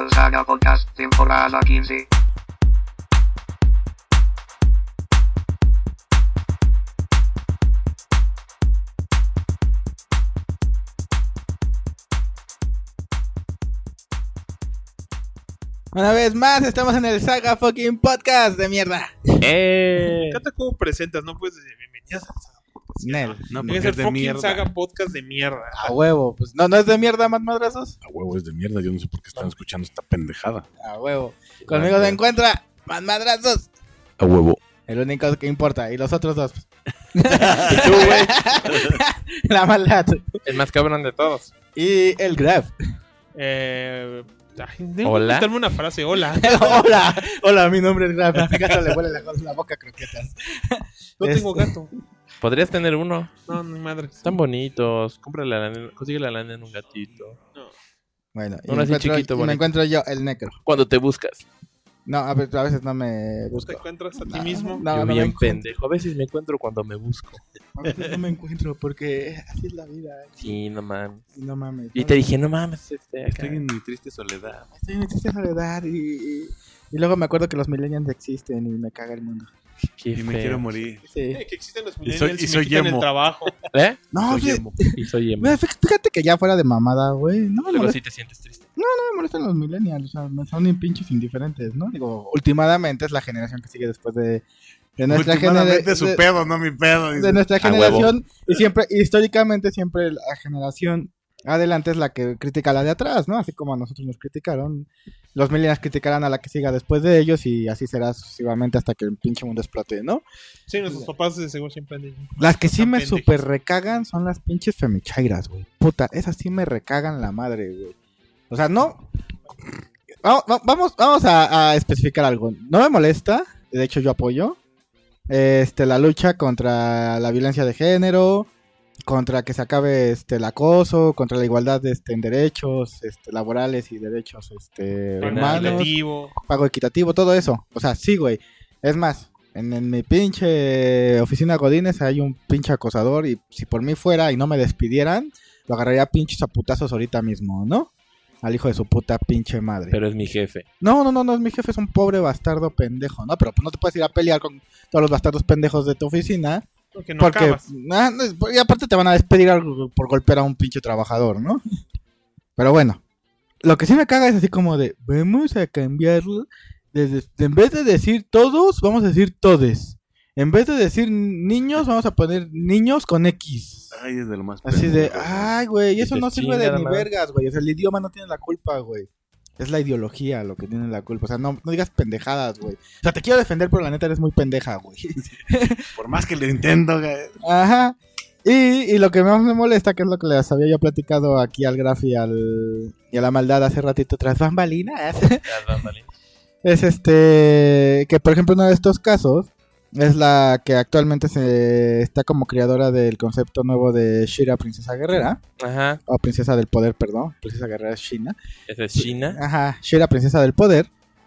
al Saga Podcast, temporada 15. Una vez más, estamos en el Saga fucking Podcast de mierda. Me encanta cómo presentas, no puedes decir bienvenidas al Saga Podcast. Nel. No, Tiene porque que es ser de fucking mierda. Saga Podcast de mierda. A huevo, pues no es de mierda, más madrazos. A huevo es de mierda, yo no sé por qué están escuchando esta pendejada. A huevo. Conmigo se encuentra más madrazos. A huevo. El único que importa, y los otros dos. Y tú, güey, La maldad. El más cabrón de todos. Y el Graf. Hola. Dame una frase, hola. Hola, mi nombre es Graf. A mi gato le huele la boca a croquetas. No tengo gato. Podrías tener uno. No, mi madre. Están bonitos. Cómprale a la consigue la lana en un gatito. Bueno, y Uno me así encuentro, chiquito, y me bonito. encuentro yo, el Necro. Cuando te buscas. No, a veces no me ¿Te busco. encuentras a ti No, mismo? no, Yo no me bien encuentro. pendejo. A veces me encuentro cuando me busco. A veces no me encuentro porque así es la vida. Sí, no mames. No mames. Y no te dije, no mames, acá. Estoy en mi triste soledad. Estoy en triste soledad y luego me acuerdo que los millennials existen y me caga el mundo. Qué Y me feo. quiero morir. Sí. Que existen los Y soy- millennials y y soy me quitan emo. el trabajo. ¿Eh? No, Soy sí, emo. Y soy emo. mira, fíjate que ya fuera de mamada, güey. No me Luego molesta, sí te sientes triste. no me molestan los millennials, o sea, son pinches indiferentes, ¿no? Digo, últimamente es la generación que sigue después de nuestra Últimamente su generación. pedo, no mi pedo. dice. De nuestra A generación y siempre, históricamente siempre la generación adelante es la que critica a la de atrás, ¿no? Así como a nosotros nos criticaron, los millennials criticarán a la que siga después de ellos y así será sucesivamente hasta que el pinche mundo explote, ¿no? Sí, nuestros papás de seguro siempre han dicho. Las que sí Están me pendejos. super recagan son las pinches femichairas, güey. Puta, esas sí me recagan la madre, güey. O sea, no. Vamos a especificar algo. No me molesta, de hecho yo apoyo la lucha contra la violencia de género, contra que se acabe el acoso, contra la igualdad en derechos laborales y derechos humanos, Equitativo. pago equitativo, todo eso. O sea, sí, güey. Es más, en mi pinche oficina Godínez hay un pinche acosador y si por mí fuera y no me despidieran, lo agarraría a pinches a putazos ahorita mismo, ¿no? Al hijo de su puta pinche madre. Pero es mi jefe. No, es mi jefe, es un pobre bastardo pendejo, ¿no? Pero pues no te puedes ir a pelear con todos los bastardos pendejos de tu oficina. Porque no Porque, acabas. y aparte te van a despedir por golpear a un pinche trabajador, ¿no? Pero bueno, lo que sí me caga es así como de, vamos a cambiarlo, en vez de decir todos, vamos a decir todes. En vez de decir niños, vamos a poner niños con X. Ay, es de lo más Así de, pendejo. ay, güey, eso Dices, no sirve de chingada ni madre. vergas, güey. O sea, el idioma no tiene la culpa, güey. Es la ideología lo que tiene la culpa. O sea, no digas pendejadas, güey. O sea, te quiero defender, pero la neta eres muy pendeja, güey. Por más que lo intento, güey. Ajá. Y lo que más me molesta, que es lo que les había yo platicado aquí al Graf y a la maldad hace ratito tras bambalinas, es que por ejemplo uno de estos casos es la que actualmente se está como creadora del concepto nuevo de Shira Princesa Guerrera, Ajá. o Princesa del Poder, perdón, Princesa Guerrera es China. Esa es China. Ajá, Shira Princesa del Poder.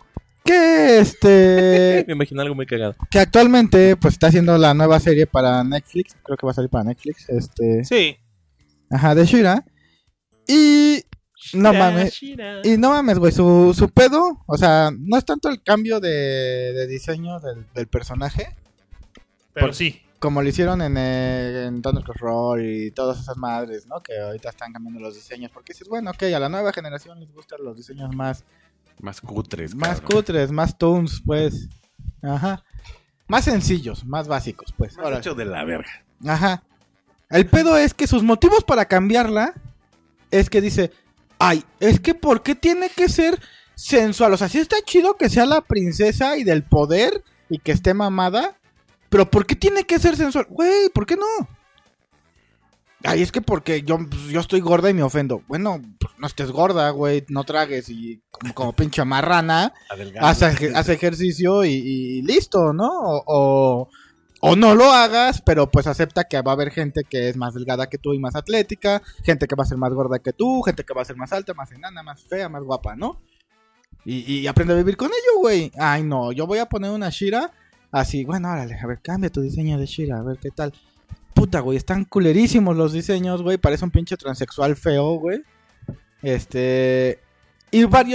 Que Me imagino algo muy cagado. que actualmente pues está haciendo la nueva serie para Netflix, creo que va a salir para Netflix, Sí. ajá, de Shira. Y no mames, güey, su pedo, o sea, no es tanto el cambio de diseño del personaje, Pero Por- sí. como lo hicieron en Thundercross Roar y todas esas madres, ¿no? Que ahorita están cambiando los diseños, porque dices, bueno, ok, a la nueva generación les gustan los diseños más Cutres, más cabrón. cutres, más toons, pues, ajá, más sencillos, más básicos, pues, Más órale. hecho de la verga. Ajá. El pedo es que sus motivos para cambiarla es que dice, ay, es que ¿por qué tiene que ser sensual? O sea, sí está chido que sea la princesa y del poder y que esté mamada, pero ¿por qué tiene que ser sensual? Güey, ¿por qué no? Ay, es que porque yo estoy gorda y me ofendo. Bueno, pues no estés gorda, güey, no tragues y como pinche marrana, haz ejercicio y listo, ¿no? O no lo hagas, pero pues acepta que va a haber gente que es más delgada que tú y más atlética, gente que va a ser más gorda que tú, gente que va a ser más alta, más enana, más fea, más guapa, ¿no? Y aprende a vivir con ello, güey. Ay, no, yo voy a poner una Shira así, bueno, órale, a ver, cambia tu diseño de Shira, a ver qué tal. Puta, güey, están culerísimos los diseños, güey, parece un pinche transexual feo, güey. Y varios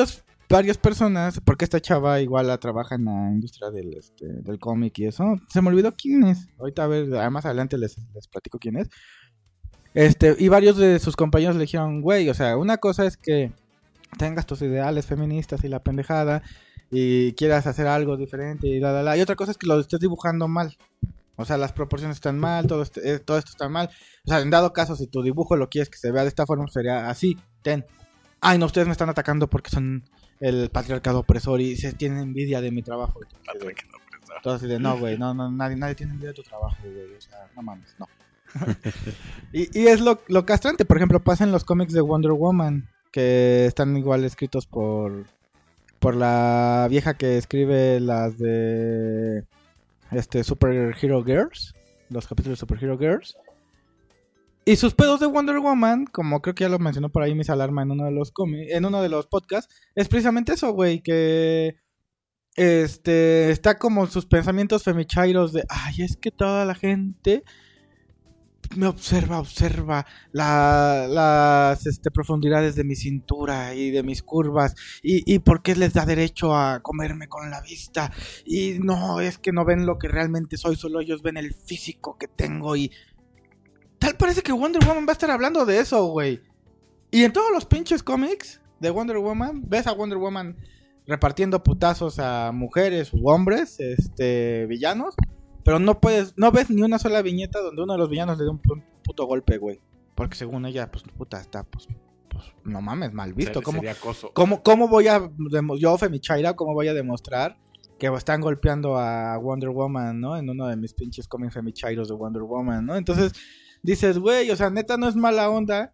varias personas, porque esta chava igual trabaja en la industria del cómic y eso. Se me olvidó quién es. Ahorita a ver, más adelante les platico quién es. Y varios de sus compañeros le dijeron, güey, o sea, una cosa es que tengas tus ideales feministas y la pendejada y quieras hacer algo diferente y y otra cosa es que lo estés dibujando mal. O sea, las proporciones están mal, todo esto está mal. O sea, en dado caso, si tu dibujo lo quieres que se vea de esta forma, sería así. Ay, no, ustedes me están atacando porque son el patriarcado opresor y se tienen envidia de mi trabajo. Entonces, no, güey, no, nadie tiene envidia de tu trabajo, güey. O sea, no mames, no. y es lo castrante. Por ejemplo, pasa en los cómics de Wonder Woman, que están igual escritos por la vieja que escribe las de Super Hero Girls, los capítulos de Super Hero Girls. Y sus pedos de Wonder Woman, como creo que ya lo mencionó por ahí Miss Alarma en uno de los podcasts, es precisamente eso, güey, que está como sus pensamientos femichairos de, ay, es que toda la gente me observa las profundidades de mi cintura y de mis curvas y por qué les da derecho a comerme con la vista y no, es que no ven lo que realmente soy, solo ellos ven el físico que tengo y tal parece que Wonder Woman va a estar hablando de eso, güey. Y en todos los pinches cómics de Wonder Woman, ves a Wonder Woman repartiendo putazos a mujeres u hombres, villanos. Pero no ves ni una sola viñeta donde uno de los villanos le dé un puto golpe, güey. Porque según ella, pues, puta, está, pues no mames, mal visto. Sería acoso. ¿Cómo voy a, yo, Femichaira, cómo voy a demostrar que están golpeando a Wonder Woman, ¿no? En uno de mis pinches cómics femichairos de Wonder Woman, ¿no? Entonces, dices, güey, o sea, neta no es mala onda,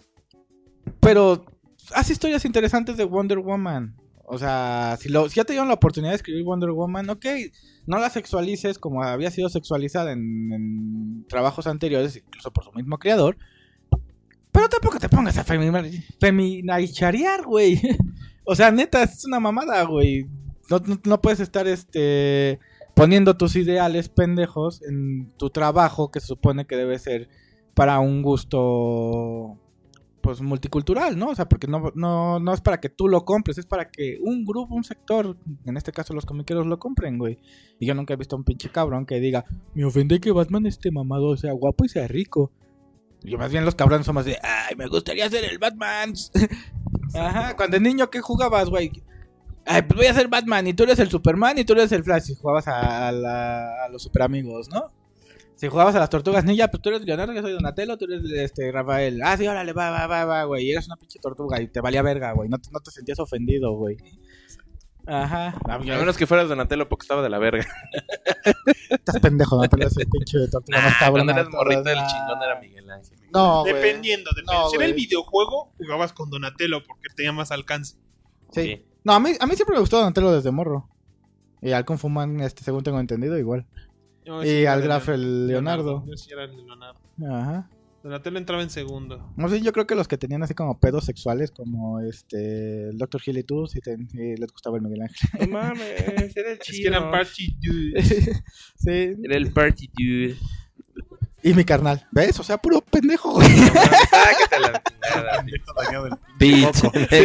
pero haz historias interesantes de Wonder Woman. O sea, si ya te dieron la oportunidad de escribir Wonder Woman, ok, no la sexualices como había sido sexualizada en trabajos anteriores, incluso por su mismo creador. Pero tampoco te pongas a feminacharear, güey. O sea, neta, es una mamada, güey. No puedes estar poniendo tus ideales pendejos en tu trabajo, que se supone que debe ser para un gusto pues multicultural, ¿no? O sea, porque no es para que tú lo compres, es para que un grupo, un sector, en este caso los comiqueros, lo compren, güey. Y yo nunca he visto a un pinche cabrón que diga, me ofende que Batman esté mamado, sea guapo y sea rico. Yo más bien los cabrones somos de, ay, me gustaría ser el Batman. Ajá, cuando de niño, ¿qué jugabas, güey? Ay, pues voy a ser Batman y tú eres el Superman y tú eres el Flash. Y jugabas a los super amigos, ¿no? Si jugabas a las tortugas ninja, pues tú eres Leonardo, yo soy Donatello, tú eres Rafael. Ah, sí, órale, va, güey. Y eres una pinche tortuga y te valía verga, güey. No te sentías ofendido, güey. Ajá. A menos que fueras Donatello porque estaba de la verga. Estás pendejo, Donatello es el pinche de tortuga más cabrón. Cuando eras morrito, el chingón era Miguel Ángel. No, güey. Dependiendo. No, si era el güey. videojuego, jugabas con Donatello porque tenía más alcance. Sí. No, a mí siempre me gustó Donatello desde morro. Y al Kung Fu Man, según tengo entendido, igual. No, Y sí, al era Graf el Leonardo. Yo sí era el Leonardo. Ajá. Donatello entraba en segundo. No sé, yo creo que los que tenían así como pedos sexuales, como el Dr. Hill y tú, sí les gustaba el Miguel Ángel. No mames, era Es que chido. eran party dudes. Sí. Era el party dude. Y mi carnal, ¿ves? O sea, puro pendejo, güey. Sácate la chingada, bitch.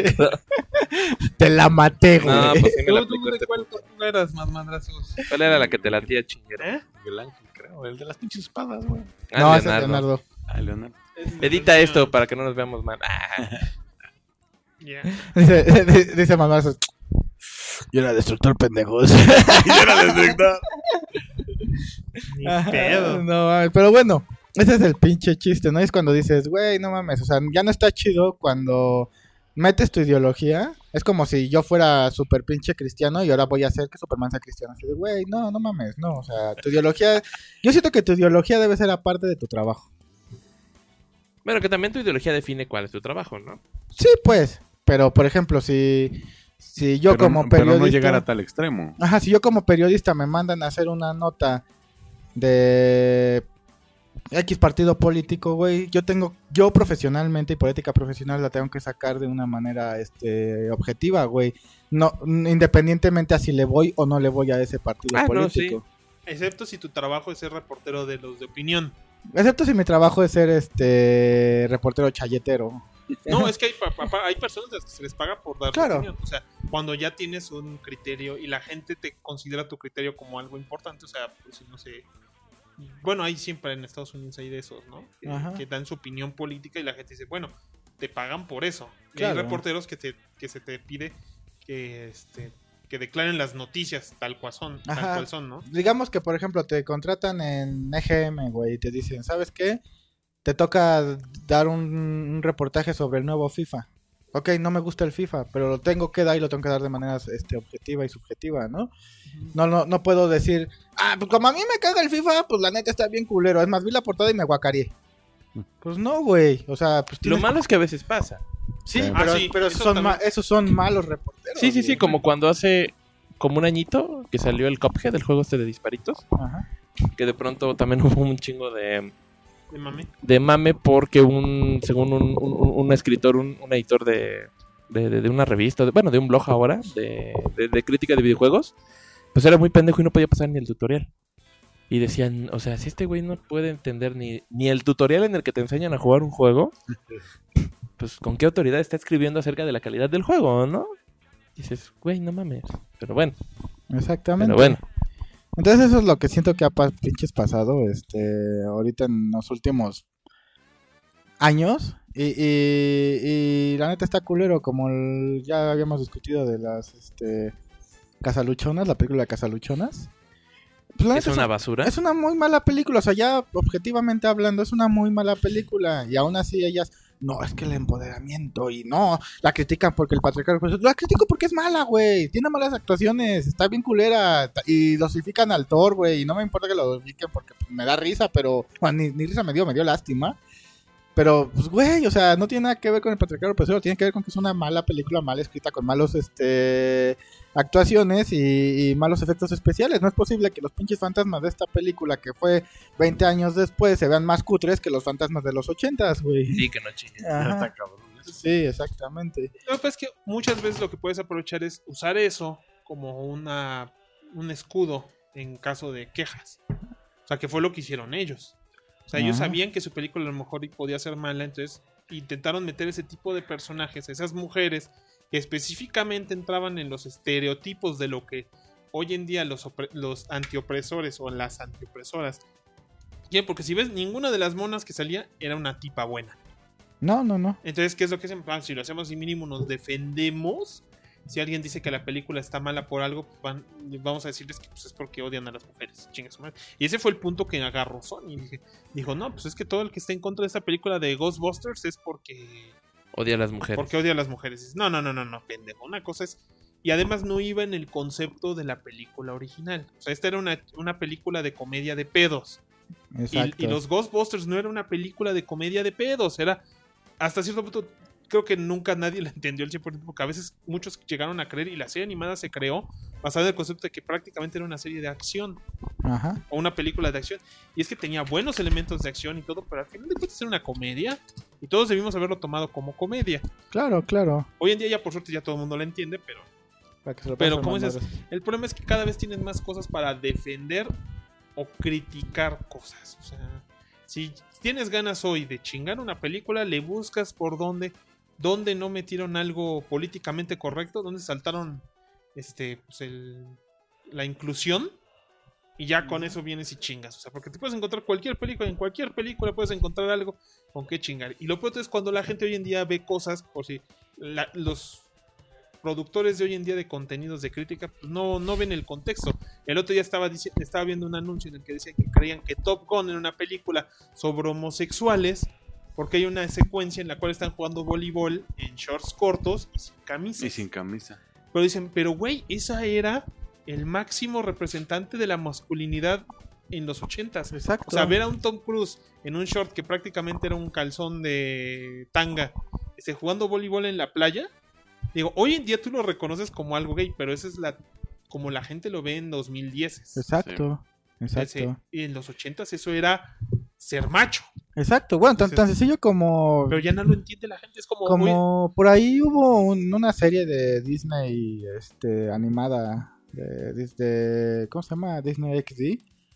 Te la maté, güey. No, pues sí me la ¿Tú aplicó de este. cuál eras más madrazos? ¿Cuál era la que te latía chinguera? ¿Eh? Miguel Ángel, creo. El de las pinches espadas, güey. No, ese es Leonardo. Ah, Leonardo. Edita esto para que no nos veamos mal. Ah. Ya. Dice mamá, yo era destructor, pendejos. Yo era el director. Ni pedo. No, pero bueno, ese es el pinche chiste, ¿no? Es cuando dices, güey, no mames, o sea, ya no está chido cuando metes tu ideología. Es como si yo fuera súper pinche cristiano y ahora voy a hacer que Superman sea cristiano. Así de, güey, no mames, no. O sea, tu ideología, yo siento que tu ideología debe ser aparte de tu trabajo. Bueno, que también tu ideología define cuál es tu trabajo, ¿no? Sí, pues, pero por ejemplo, si yo como Pero periodista... no llegar a tal extremo. Ajá, si yo como periodista me mandan a hacer una nota de X partido político, güey, yo profesionalmente y por ética profesional la tengo que sacar de una manera objetiva, güey. No, independientemente a si le voy o no le voy a ese partido político. Excepto si tu trabajo es ser reportero de los de opinión. Excepto si mi trabajo es ser reportero chayetero. No, es que hay personas a las que se les paga por dar Claro. opinión. O sea, cuando ya tienes un criterio y la gente te considera tu criterio como algo importante, o sea, pues no sé. Bueno, hay siempre en Estados Unidos hay de esos, ¿no? Ajá. Que dan su opinión política y la gente dice, bueno, te pagan por eso. Y Claro. hay reporteros que se te pide que declaren las noticias tal cual son, Ajá. ¿no? Digamos que, por ejemplo, te contratan en EGM, güey, y te dicen, ¿sabes qué? Te toca dar un reportaje sobre el nuevo FIFA. Ok, no me gusta el FIFA, pero lo tengo que dar y lo tengo que dar de manera objetiva y subjetiva, ¿no? No puedo decir, pues como a mí me caga el FIFA, pues la neta está bien culero. Es más, vi la portada y me guacareé. Pues no, güey. O sea, pues Lo malo es que a veces pasa. Sí, Sí. pero, Ah, sí, pero eso son también. esos son malos reporteros. Sí, güey. como cuando hace como un añito que salió el Cuphead, el juego de disparitos, Ajá. que de pronto también hubo un chingo De mame. de mame porque según un escritor, un editor de una revista, de un blog ahora, de crítica de videojuegos, pues era muy pendejo y no podía pasar ni el tutorial. Y decían, o sea, si este güey no puede entender ni el tutorial en el que te enseñan a jugar un juego, pues ¿con qué autoridad está escribiendo acerca de la calidad del juego, no? Dices, güey, no mames. Pero bueno, Exactamente. pero bueno. Entonces eso es lo que siento que ha pinches pasado ahorita en los últimos años y la neta está culero, como ya habíamos discutido de las Casaluchonas, la película Casaluchonas. Pues la Es neta una basura. es una muy mala película, o sea, ya objetivamente hablando es una muy mala película y aún así ellas, no, es que el empoderamiento y no, la critican porque el patriarcado, pues, la critico porque es mala, güey, tiene malas actuaciones, está bien culera y dosifican al Thor, güey, y no me importa que lo dosifiquen porque pues, me da risa, pero, bueno, ni risa me dio lástima. Pero, pues, güey, o sea, no tiene nada que ver con el patriarcado opresor, tiene que ver con que es una mala película, mal escrita, con malos, actuaciones y malos efectos especiales. No es posible que los pinches fantasmas de esta película, que fue 20 años después, se vean más cutres que los fantasmas de los 80s, güey. Sí, que no chingue. Ajá. Está cabrón. Sí, exactamente. Lo que pasa es que muchas veces lo que puedes aprovechar es usar eso como un escudo en caso de quejas. O sea, que fue lo que hicieron ellos. O sea, ellos Ajá. sabían que su película a lo mejor podía ser mala, entonces intentaron meter ese tipo de personajes, esas mujeres que específicamente entraban en los estereotipos de lo que hoy en día los antiopresores o las antiopresoras quieren, porque si ves, ninguna de las monas que salía era una tipa buena. No. Entonces, ¿qué es lo que hacen? Si lo hacemos así mínimo nos defendemos. Si alguien dice que la película está mala por algo, pues vamos a decirles que pues, es porque odian a las mujeres. Chinga su madre. Y ese fue el punto que agarró Sony. Dijo, no, pues es que todo el que está en contra de esta película de Ghostbusters es porque Odia a las mujeres. porque odia a las mujeres. Dices, no, pendejo. Una cosa es... Y además no iba en el concepto de la película original. O sea, esta era una película de comedia de pedos. Exacto. Y los Ghostbusters no era una película de comedia de pedos. Era, hasta cierto punto, creo que nunca nadie la entendió el 100%, porque a veces muchos llegaron a creer, y la serie animada se creó basada en el concepto de que prácticamente era una serie de acción Ajá. o una película de acción. Y es que tenía buenos elementos de acción y todo, pero al final de cuentas era una comedia y todos debimos haberlo tomado como comedia. Claro. Hoy en día ya por suerte ya todo el mundo la entiende, pero Para que se lo Pero, pasen ¿cómo más dices? madres. el problema es que cada vez tienes más cosas para defender o criticar cosas. O sea, si tienes ganas hoy de chingar una película, le buscas por dónde no metieron algo políticamente correcto, dónde saltaron la inclusión, y ya con eso vienes y chingas. O sea, porque te puedes encontrar cualquier película, en cualquier película puedes encontrar algo con qué chingar. Y lo peor es cuando la gente hoy en día ve cosas, por si los productores de hoy en día de contenidos de crítica pues no ven el contexto. El otro día estaba viendo un anuncio en el que decía que creían que Top Gun era una película sobre homosexuales, porque hay una secuencia en la cual están jugando voleibol en shorts cortos y sin camisas. Y sin camisa. Pero dicen, pero güey, esa era el máximo representante de la masculinidad en los 80s. Exacto. O sea, ver a un Tom Cruise en un short que prácticamente era un calzón de tanga, jugando voleibol en la playa. Digo, hoy en día tú lo reconoces como algo gay, pero esa es como la gente lo ve en 2010. Exacto. Y en los 80s eso era ser macho. Exacto. Bueno, tan Entonces, sencillo como... Pero ya no lo entiende la gente. Es como por ahí hubo una serie de Disney animada, ¿cómo se llama? Disney XD.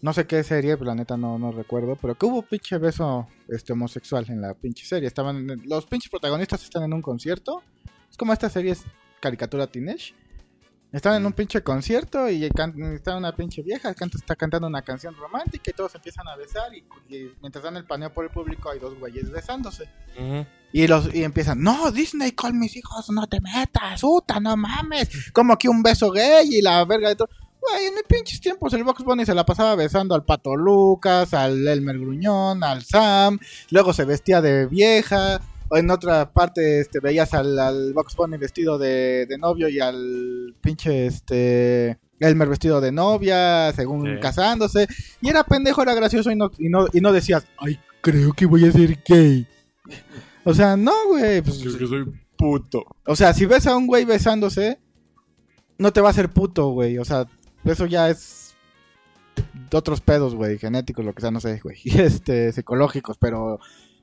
No sé qué serie, pero la neta no recuerdo. Pero que hubo pinche beso homosexual en la pinche serie. Los pinches protagonistas están en un concierto. Es como esta serie es caricatura teenage. Están en un pinche concierto y está una pinche vieja, está cantando una canción romántica y todos empiezan a besar y mientras dan el paneo por el público hay dos güeyes besándose. Ujú. Y empiezan, no, Disney con mis hijos, no te metas, puta, no mames, como que un beso gay y la verga de todo. Güey, en mis pinches tiempos el Bugs Bunny se la pasaba besando al Pato Lucas, al Elmer Gruñón, al Sam, luego se vestía de vieja. O en otra parte veías al Bugs Bunny vestido de novio y al pinche Elmer vestido de novia, según Sí. casándose. Y era pendejo, era gracioso y no decías, ay, creo que voy a ser gay. O sea, no, güey. Pues, Yo que soy puto. o sea, si ves a un güey besándose, no te va a hacer puto, güey. O sea, eso ya es de otros pedos, güey, genéticos, lo que sea, no sé, güey. Psicológicos, pero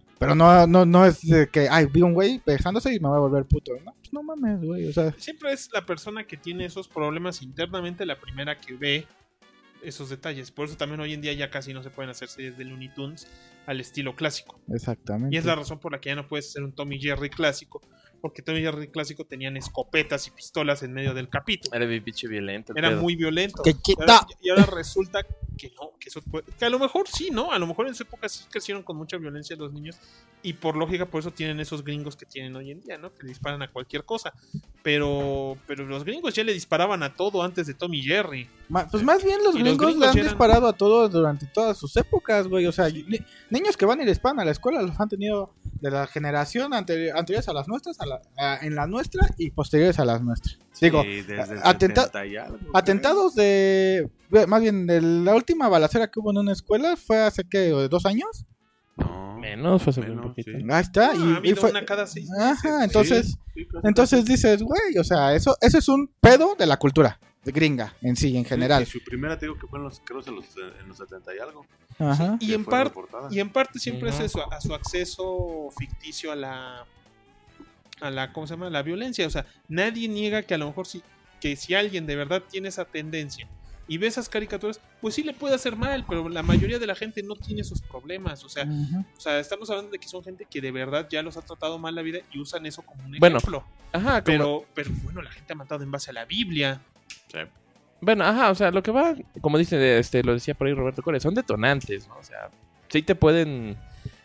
no es de que, ay, vi un güey besándose y me voy a volver puto. No, pues no mames, güey, o sea, Siempre es la persona que tiene esos problemas internamente la primera que ve esos detalles. Por eso también hoy en día ya casi no se pueden hacer series de Looney Tunes al estilo clásico. exactamente. Y es la razón por la que ya no puedes hacer un Tommy Jerry clásico. Porque Tommy Jerry clásico tenían escopetas y pistolas en medio del capítulo. Era bien pinche violento. el Era pedo. muy violento. ¡Que Y quita! ahora resulta que no, que eso que a lo mejor sí, ¿no? A lo mejor en su época sí crecieron con mucha violencia los niños y por lógica por eso tienen esos gringos que tienen hoy en día, ¿no? Que le disparan a cualquier cosa. Pero los gringos ya le disparaban a todo antes de Tommy Jerry. Pues más bien los Y los gringos le gringos han ya eran- disparado a todos durante todas sus épocas, güey. O sea, niños que van a ir hispana a la escuela los han tenido de la generación anteriores a las nuestras, en la nuestra y posteriores a las nuestras. Digo, Sí, desde el atenta- 70 y algo, atentados más bien, la última balacera que hubo en una escuela fue hace, ¿qué? ¿2 años? No. Menos, fue hace un Menos, poquito. sí. Ahí está. Ah, ha y habido fue... una cada 6 meses. Ajá, entonces... Sí, casi Entonces dices, güey, o sea, eso es un pedo de la cultura de gringa en sí, en casi. general. Y su primera te digo que fue en los 70 y algo. Ajá. Y que en fue parte reportada. Y en parte siempre Ujú. es eso, a su acceso ficticio a la ¿cómo se llama? La violencia. O sea, nadie niega que a lo mejor si alguien de verdad tiene esa tendencia y ve esas caricaturas, pues sí le puede hacer mal, pero la mayoría de la gente no tiene esos problemas. O sea, estamos hablando de que son gente que de verdad ya los ha tratado mal la vida y usan eso como un Bueno, ejemplo. Ajá, como- Pero bueno, la gente ha matado en base a la Biblia. Sí. Bueno, ajá, o sea, lo que va, como dice, lo decía por ahí Roberto Core, son detonantes, ¿no? O sea, sí te pueden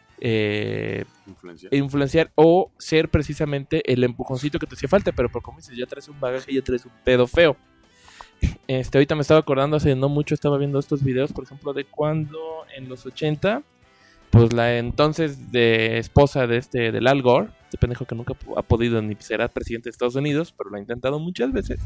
Influencia. influenciar o ser precisamente el empujoncito que te hacía falta, pero por como dices, ya traes un bagaje, ya traes un pedo feo. Ahorita me estaba acordando, hace no mucho estaba viendo estos videos, por ejemplo, de cuando en los 80, pues la entonces de esposa del Al Gore, este pendejo que nunca ha podido ni será presidente de Estados Unidos, pero lo ha intentado muchas veces.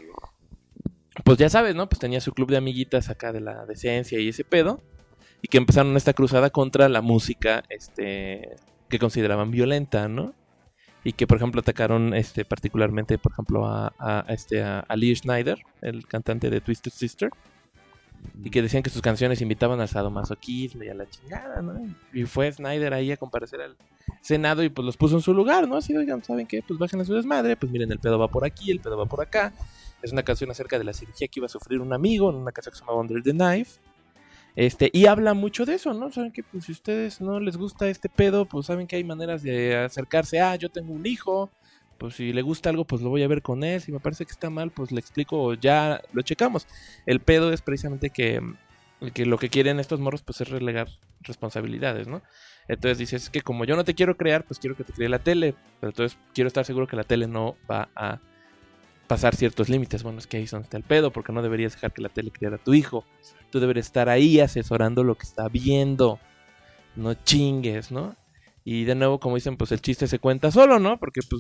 Pues ya sabes, ¿no? Pues tenía su club de amiguitas acá de la decencia y ese pedo. Y que empezaron esta cruzada contra la música, que consideraban violenta, ¿no? Y que, por ejemplo, atacaron, particularmente, por ejemplo, a Lee Schneider, el cantante de Twisted Sister. Y que decían que sus canciones invitaban al sadomasoquismo y a la chingada, ¿no? Y fue Schneider ahí a comparecer al Senado y pues los puso en su lugar, ¿no? Así, oigan, ¿saben qué? Pues bajen a su desmadre, pues miren, el pedo va por aquí, el pedo va por acá. Es una canción acerca de la cirugía que iba a sufrir un amigo en una canción que se llama Under the Knife. Y habla mucho de eso, ¿no? Saben que pues, si a ustedes no les gusta este pedo, pues saben que hay maneras de acercarse. Yo tengo un hijo, pues si le gusta algo, pues lo voy a ver con él. Si me parece que está mal, pues le explico, ya lo checamos. El pedo es precisamente que lo que quieren estos morros, pues es relegar responsabilidades, ¿no? Entonces dices que como yo no te quiero crear, pues quiero que te cree la tele. Pero entonces quiero estar seguro que la tele no va a pasar ciertos límites. Bueno, es que ahí es donde está el pedo, porque no deberías dejar que la tele criara a tu hijo. Tú deberías estar ahí asesorando lo que está viendo. No chingues, ¿no? Y de nuevo, como dicen, pues el chiste se cuenta solo, ¿no? Porque pues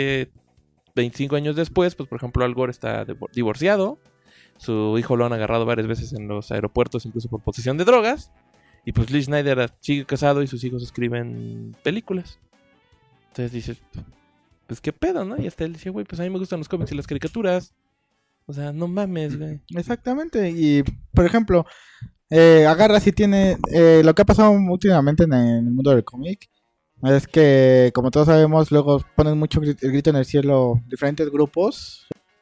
25 años después, pues por ejemplo Al Gore está divorciado. Su hijo lo han agarrado varias veces en los aeropuertos, incluso por posesión de drogas. Y pues Lee Schneider sigue casado y sus hijos escriben películas. Entonces dices, pues qué pedo, ¿no? Y hasta él decía, güey, pues a mí me gustan los cómics y las caricaturas. O sea, no mames, güey. Exactamente. Y, por ejemplo, agarra si tiene... lo que ha pasado últimamente en el mundo del cómic es que, como todos sabemos, luego ponen mucho el grito en el cielo diferentes grupos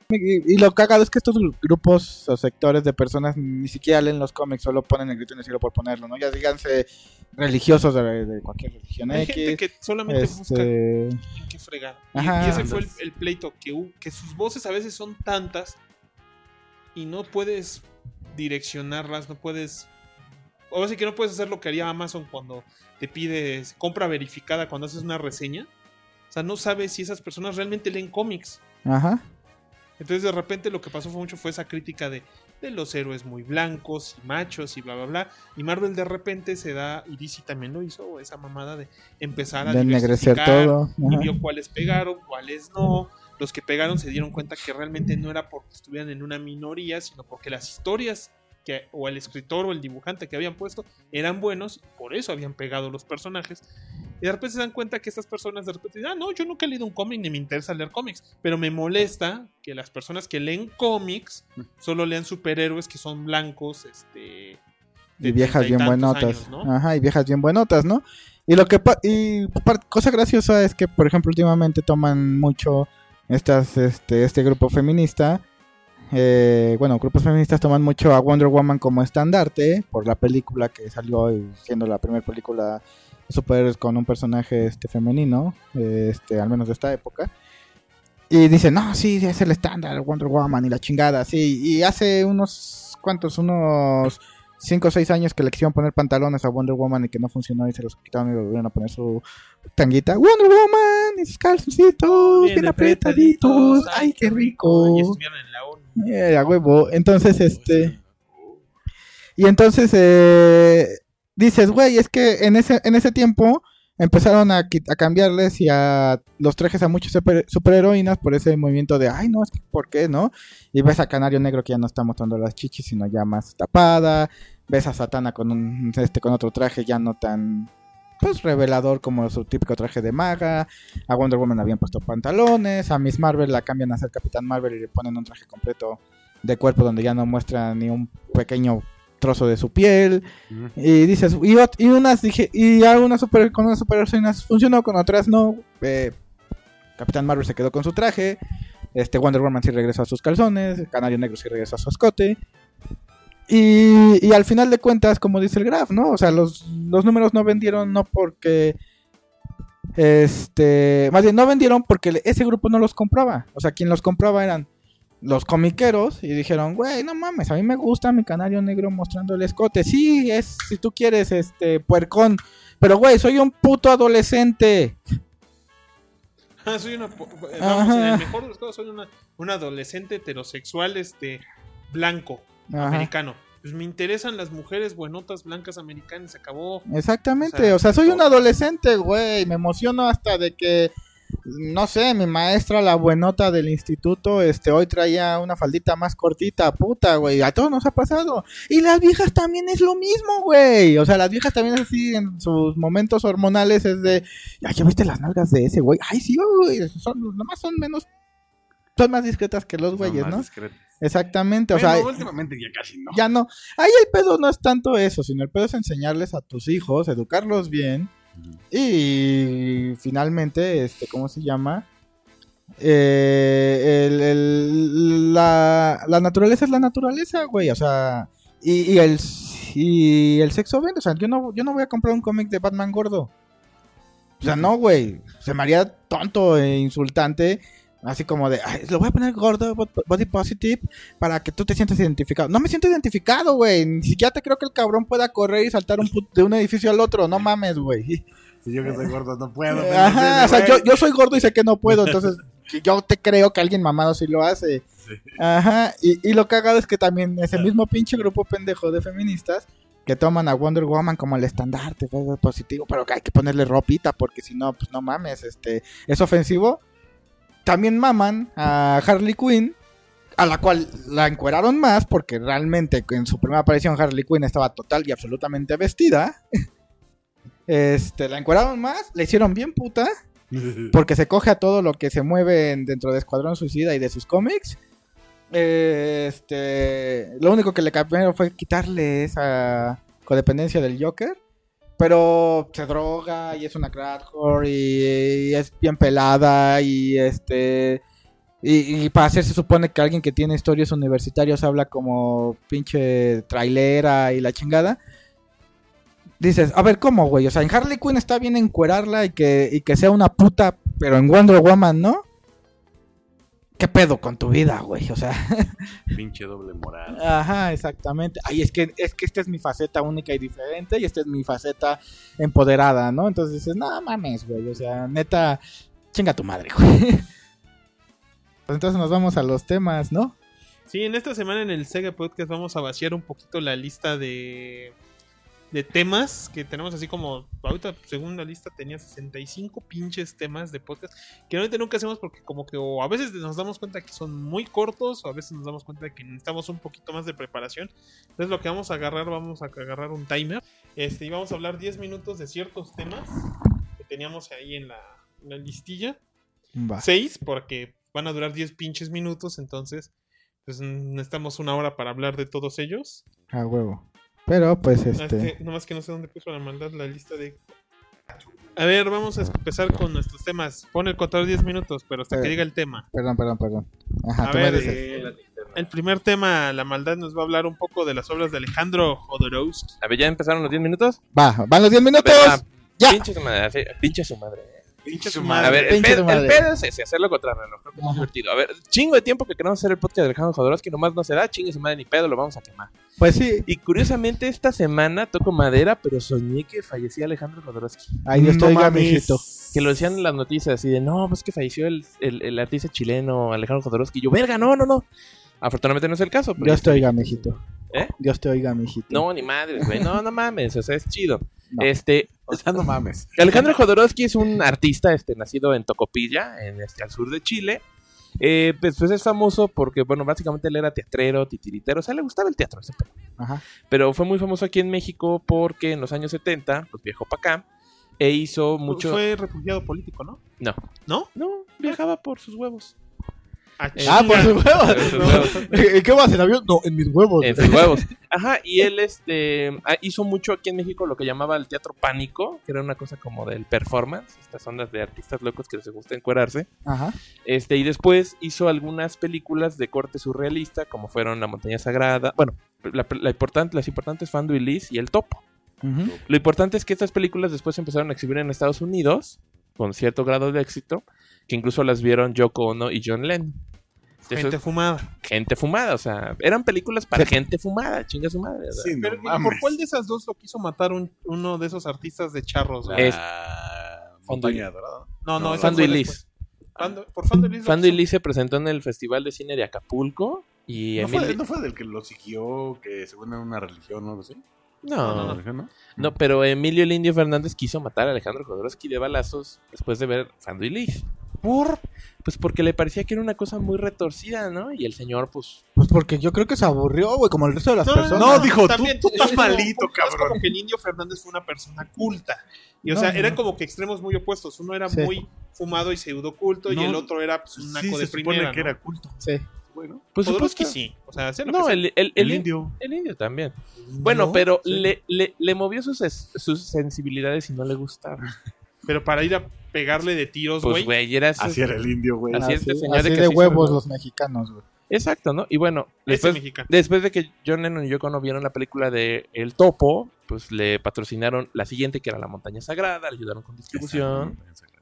Y lo cagado es que estos grupos o sectores de personas ni siquiera leen los cómics, solo ponen el grito en el cielo por ponerlo, ¿no? Ya díganse religiosos de cualquier religión Hay X. gente que solamente busca en qué fregar. Ajá. Y ese fue el pleito, que sus voces a veces son tantas y no puedes direccionarlas, no puedes... O sea, que no puedes hacer lo que haría Amazon cuando te pides compra verificada cuando haces una reseña. O sea, no sabes si esas personas realmente leen cómics. Ajá. Entonces de repente lo que pasó fue esa crítica de los héroes muy blancos y machos y bla bla bla. Y Marvel de repente se da, y DC también lo hizo, esa mamada de empezar a de ennegrecer diversificar, todo. y Ajá. vio cuáles pegaron, cuáles no. Los que pegaron se dieron cuenta que realmente no era porque estuvieran en una minoría, sino porque las historias o el escritor o el dibujante que habían puesto eran buenos, y por eso habían pegado los personajes. Y de repente se dan cuenta que estas personas de repente dicen, no, yo nunca he leído un cómic ni me interesa leer cómics, pero me molesta que las personas que leen cómics solo lean superhéroes que son blancos, Y viejas bien buenotas. Años, ¿no? Ajá, y viejas bien buenotas, ¿no? Y cosa graciosa es que, por ejemplo, últimamente toman mucho este grupo feminista. Grupos feministas toman mucho a Wonder Woman como estandarte por la película que salió siendo la primera película de superhéroes con un personaje femenino, al menos de esta época. Y dicen, no, sí, es el estándar Wonder Woman y la chingada, sí. Y hace unos 5 o 6 años que le quisieron poner pantalones a Wonder Woman y que no funcionó y se los quitaron y volvieron a poner su tanguita. Wonder Woman y sus calzoncitos bien apretaditos. Ay, qué rico. Y estuvieron en la ONU. A huevo. Entonces, y entonces dices, güey, es que en ese tiempo empezaron a cambiarles y a los trajes a muchas superheroínas por ese movimiento de, ay, no, es que ¿por qué, no? Y ves a Canario Negro que ya no está mostrando las chichis, sino ya más tapada. Ves a Satana con con otro traje ya no tan pues revelador como su típico traje de maga. A Wonder Woman habían puesto pantalones. A Miss Marvel la cambian a ser Capitán Marvel y le ponen un traje completo de cuerpo donde ya no muestra ni un pequeño trozo de su piel. Y dices, y algunas con unas superheroínas funcionó, con otras no. Capitán Marvel se quedó con su traje. Wonder Woman sí regresó a sus calzones. Canario Negro sí regresó a su escote. Y al final de cuentas, como dice el Graf, ¿no? O sea, los números no vendieron, no porque más bien no vendieron porque ese grupo no los compraba. O sea, quien los compraba eran los comiqueros y dijeron, güey, no mames, a mí me gusta mi Canario Negro mostrando el escote. Sí, si tú quieres, puercón, pero güey, soy un puto adolescente. Soy vamos, en el mejor de los casos soy un adolescente heterosexual blanco. Ajá. Americano. Pues me interesan las mujeres buenotas blancas americanas, se acabó. Exactamente, o sea, soy un adolescente, güey, me emociono hasta de que, no sé, mi maestra, la buenota del instituto, hoy traía una faldita más cortita, puta, güey, a todos nos ha pasado. Y las viejas también es lo mismo, güey, o sea, las viejas también es así en sus momentos hormonales, es de, ya viste las nalgas de ese, güey, ay, sí, güey, son más discretas que los güeyes, ¿no? Discretas. Exactamente, Bueno, o sea, últimamente ya casi no. ya no. Ahí el pedo no es tanto eso, sino el pedo es enseñarles a tus hijos, educarlos bien. Y finalmente, ¿cómo se llama? La naturaleza es la naturaleza, güey. O sea, y el sexo vende. O sea, yo no voy a comprar un cómic de Batman gordo. O sea, no, güey. Se me haría tonto e insultante. Así como de, ay, lo voy a poner gordo, body positive, para que tú te sientas identificado. No me siento identificado, güey. Ni siquiera te creo que el cabrón pueda correr y saltar de un edificio al otro. No mames, güey. Si yo que soy gordo no puedo. Ajá, o sea, yo soy gordo y sé que no puedo. Entonces, yo te creo que alguien mamado sí lo hace. Sí. Ajá, y lo cagado es que también ese mismo pinche grupo pendejo de feministas que toman a Wonder Woman como el estandarte positivo, pero que hay que ponerle ropita porque si no, pues no mames, es ofensivo. También maman a Harley Quinn, a la cual la encueraron más, porque realmente en su primera aparición Harley Quinn estaba total y absolutamente vestida. La encueraron más, le hicieron bien puta, porque se coge a todo lo que se mueve dentro de Escuadrón Suicida y de sus cómics. Lo único que le cambiaron fue quitarle esa codependencia del Joker. Pero se droga y es una crack whore y es bien pelada y Y para hacer se supone que alguien que tiene estudios universitarios habla como pinche trailera y la chingada. Dices, a ver, ¿cómo, güey? O sea, en Harley Quinn está bien encuerarla y que sea una puta, pero en Wonder Woman, ¿no? ¿Qué pedo con tu vida, güey? O sea... Pinche doble moral. Ajá, exactamente. Ay, es que esta es mi faceta única y diferente y esta es mi faceta empoderada, ¿no? Entonces dices, no mames, güey. O sea, neta, chinga tu madre, güey. Pues entonces nos vamos a los temas, ¿no? Sí, en esta semana en el Sega Podcast vamos a vaciar un poquito la lista de temas que tenemos, así como ahorita según la lista tenía 65 pinches temas de podcast que realmente nunca hacemos porque como que o a veces nos damos cuenta que son muy cortos o a veces nos damos cuenta de que necesitamos un poquito más de preparación. Entonces lo que vamos a agarrar un timer y vamos a hablar 10 minutos de ciertos temas que teníamos ahí en la listilla. Va. 6 porque van a durar 10 pinches minutos, entonces pues necesitamos una hora para hablar de todos ellos. A huevo. Pero pues Nomás que no sé dónde puso la maldad la lista de... A ver, vamos a empezar con nuestros temas. Pon el contador 10 minutos, pero hasta que diga el tema. Perdón. Ajá, A tú me ver, dices. el primer tema, la maldad, nos va a hablar un poco de las obras de Alejandro Jodorowsky. A ver, ¿ya empezaron los 10 minutos? Va, van los 10 minutos. Va, ¡Ya! Pinche su madre, sí, pinche su madre. Pinche su su madre. A ver, el Pinche tu madre. pedo es ese, hacerlo contrarreloj. Creo que es muy Ajá. divertido. A ver, chingo de tiempo que queremos hacer el podcast de Alejandro Jodorowsky, nomás no se da, chingue su madre ni pedo, lo vamos a quemar. Pues sí. Y curiosamente esta semana toco madera, pero soñé que fallecía Alejandro Jodorowsky. Ay, Dios te No oiga, mames. mijito. Que lo decían en las noticias así de, no, pues que falleció el artista chileno Alejandro Jodorowsky. Y yo, verga, no. Afortunadamente no es el caso. Pero Dios te oiga, mijito. ¿Eh? Dios te oiga, mijito. No, ni madre, güey. No mames, o sea, es chido. No. O sea, no mames. Alejandro Jodorowsky es un artista nacido en Tocopilla, al sur de Chile. Pues es famoso porque, bueno, básicamente él era teatrero, titiritero, o sea, le gustaba el teatro, ese pedo. Ajá. Pero fue muy famoso aquí en México porque en los años 70, pues viajó para acá e hizo mucho... Fue refugiado político, ¿no? No, viajaba por sus huevos. Ah, chinga. por sus huevos. Por sus huevos. ¿En qué vas, en avión? No, en mis huevos. En sus huevos. Ajá, y él hizo mucho aquí en México lo que llamaba el teatro pánico, que era una cosa como del performance, estas ondas de artistas locos que les gusta encuerarse. Ajá. Y después hizo algunas películas de corte surrealista, como fueron La Montaña Sagrada. Bueno, las importantes Fando y Liz y El Topo. Ujú. Lo importante es que estas películas después se empezaron a exhibir en Estados Unidos, con cierto grado de éxito, que incluso las vieron Yoko Ono y John Lennon. Gente fumada. Gente fumada, o sea, eran películas para gente fumada, chinga su madre. ¿verdad? Sí, no Pero, mames. ¿por cuál de esas dos lo quiso matar uno de esos artistas de charros? güey? Es- La montaña dorada. No, esa Fando fue y Liz. después. Por Fando y Liz. Fando y Liz se presentó en el Festival de Cine de Acapulco y ¿No fue del que lo siguió, que según era una religión o algo así? No, ¿Religión, no? no, pero Emilio el Indio Fernández quiso matar a Alejandro Jodorowsky de balazos después de ver Fando y Liz. Pues porque le parecía que era una cosa muy retorcida, ¿no? Y el señor, pues... Pues porque yo creo que se aburrió, güey, como el resto de las personas. no, dijo, también, tú estás es malito, como- cabrón. Es como que el Indio Fernández fue una persona culta. Y o No, sea, no. eran como que extremos muy opuestos. Uno era Sí. muy fumado y pseudo culto y No, el otro era pues, un naco Sí, de se supone primera. que ¿no? era culto. Sí. Bueno, Pues Jodorowsky supuesto- sí. O sea, hacía lo No, que sea. el indio. El indio también. Bueno, pero Sí. le movió sus sensibilidades y no le gustaba. Pero para ir a pegarle de tiros, Pues, güey. güey, era... Así era el indio, güey. Así es, Así, señor así de que de sí huevos son- los mexicanos, güey. Exacto, ¿no? Y bueno, Ese después, mexicano. después de que John Lennon y Yoko Ono vieron la película de El Topo, pues le patrocinaron la siguiente, que era La Montaña Sagrada, le ayudaron con distribución.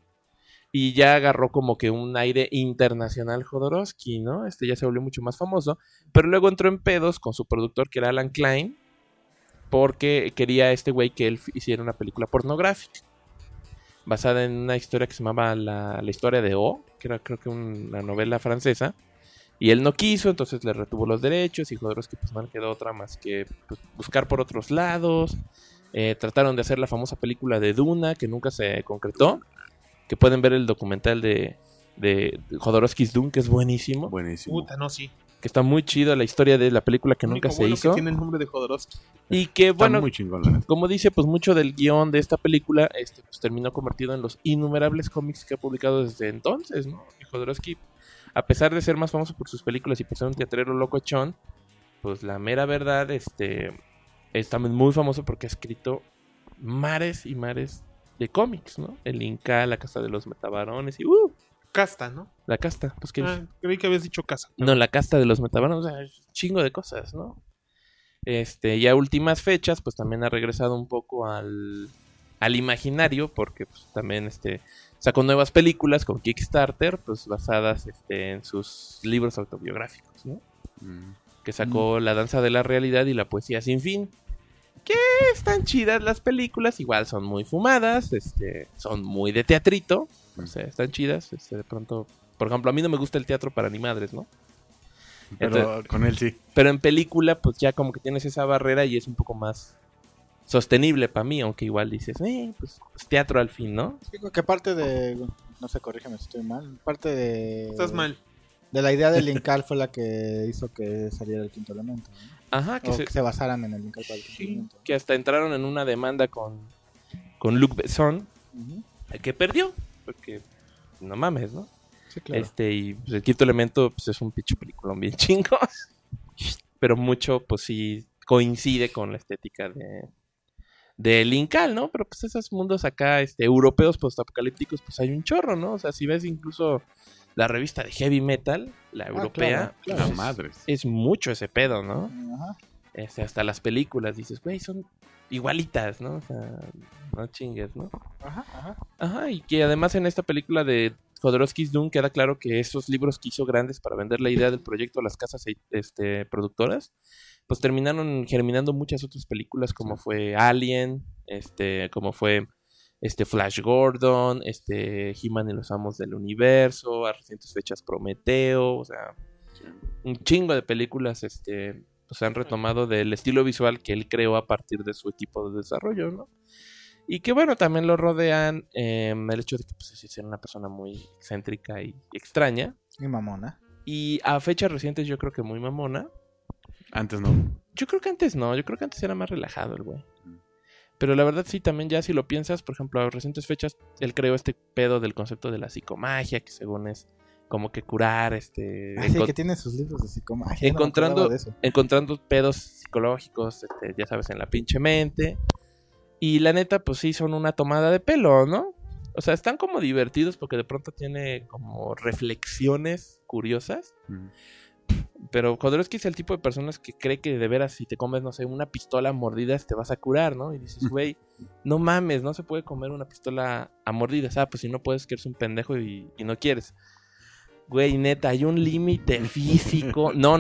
Y ya agarró como que un aire internacional Jodorowsky, ¿no? Ya se volvió mucho más famoso. Pero luego entró en pedos con su productor, que era Alan Klein, porque quería este güey que él hiciera una película pornográfica, basada en una historia que se llamaba La historia de O, que era creo que una novela francesa. Y él no quiso, entonces le retuvo los derechos y Jodorowsky pues no le quedó otra más que pues, buscar por otros lados. Trataron de hacer la famosa película de Duna, que nunca se concretó. Que pueden ver el documental de Jodorowsky's Dune, que es buenísimo. Buenísimo. Puta, no, sí. Que está muy chido la historia de la película que Lo nunca único se bueno hizo. que tiene el nombre de Jodorowsky. Y que, Está bueno, muy chingón, la neta. como dice, pues mucho del guión de esta película pues, terminó convertido en los innumerables cómics que ha publicado desde entonces, ¿no? Y Jodorowsky, a pesar de ser más famoso por sus películas y por ser un teatrero locochón, pues la mera verdad, es también muy famoso porque ha escrito mares y mares de cómics, ¿no? El Inca, La Casa de los Metabarones y Casta, ¿no? La casta, pues que Creí que habías dicho casa. no, la casta de los metahumanos, o sea, es un chingo de cosas, ¿no? Y a últimas fechas, pues también ha regresado un poco al imaginario, porque pues, también sacó nuevas películas con Kickstarter, pues basadas en sus libros autobiográficos, ¿no? Que sacó La danza de la realidad y La poesía sin fin. Que están chidas las películas, igual son muy fumadas, son muy de teatrito, o sea, están chidas, de pronto, por ejemplo, a mí no me gusta el teatro para ni madres, ¿no? Pero Entonces, con él sí. pero en película, pues ya como que tienes esa barrera y es un poco más sostenible para mí, aunque igual dices, pues teatro al fin, ¿no? Digo que parte de... No sé, corrígeme si estoy mal. Parte de... Estás mal. De la idea del Linkal fue la que hizo que saliera el quinto elemento, ¿no? Ajá, Que se basaran en el Linkal para el quinto elemento. que hasta entraron en una demanda con Luc Besson, Ujú. que perdió, porque no mames, ¿no? Sí, claro. Y pues, el quinto elemento pues, es un pinche peliculón bien chingos. Pero mucho, pues sí, coincide con la estética de Linkal, ¿no? Pero pues esos mundos acá, europeos postapocalípticos, pues hay un chorro, ¿no? O sea, si ves incluso la revista de Heavy Metal, la europea, claro. La pues, madres. es mucho ese pedo, ¿no? Ajá. Hasta las películas, dices, güey, son igualitas, ¿no? O sea, no chingues, ¿no? Ajá, ajá. Ajá, y que además en esta película de Jodorowsky's Dune queda claro que esos libros que hizo grandes para vender la idea del proyecto a las casas productoras, pues terminaron germinando muchas otras películas como fue Alien, como fue Flash Gordon, He-Man y los Amos del Universo, a recientes fechas Prometeo, o sea, un chingo de películas pues han retomado del estilo visual que él creó a partir de su equipo de desarrollo, ¿no? Y que bueno, también lo rodean el hecho de que pues, es una persona muy excéntrica y extraña. Y mamona. Y a fechas recientes yo creo que muy mamona. Antes no. Yo creo que antes no, yo creo que antes era más relajado el güey. Pero la verdad sí, también ya si lo piensas, por ejemplo, a recientes fechas, él creó este pedo del concepto de la psicomagia, que según es como que curar, Sí, que tiene sus libros de psicomagia. encontrando, No me acordaba de eso. encontrando pedos psicológicos, ya sabes, en la pinche mente. Y la neta, pues sí, son una tomada de pelo, ¿no? O sea, están como divertidos porque de pronto tiene como reflexiones curiosas. Pero Jodorowsky es el tipo de personas que cree que de veras si te comes, no sé, una pistola a mordidas te vas a curar, ¿no? Y dices, güey, no mames, no se puede comer una pistola a mordidas. Pues si no puedes, que eres un pendejo y no quieres. Güey, neta, hay un límite físico. No.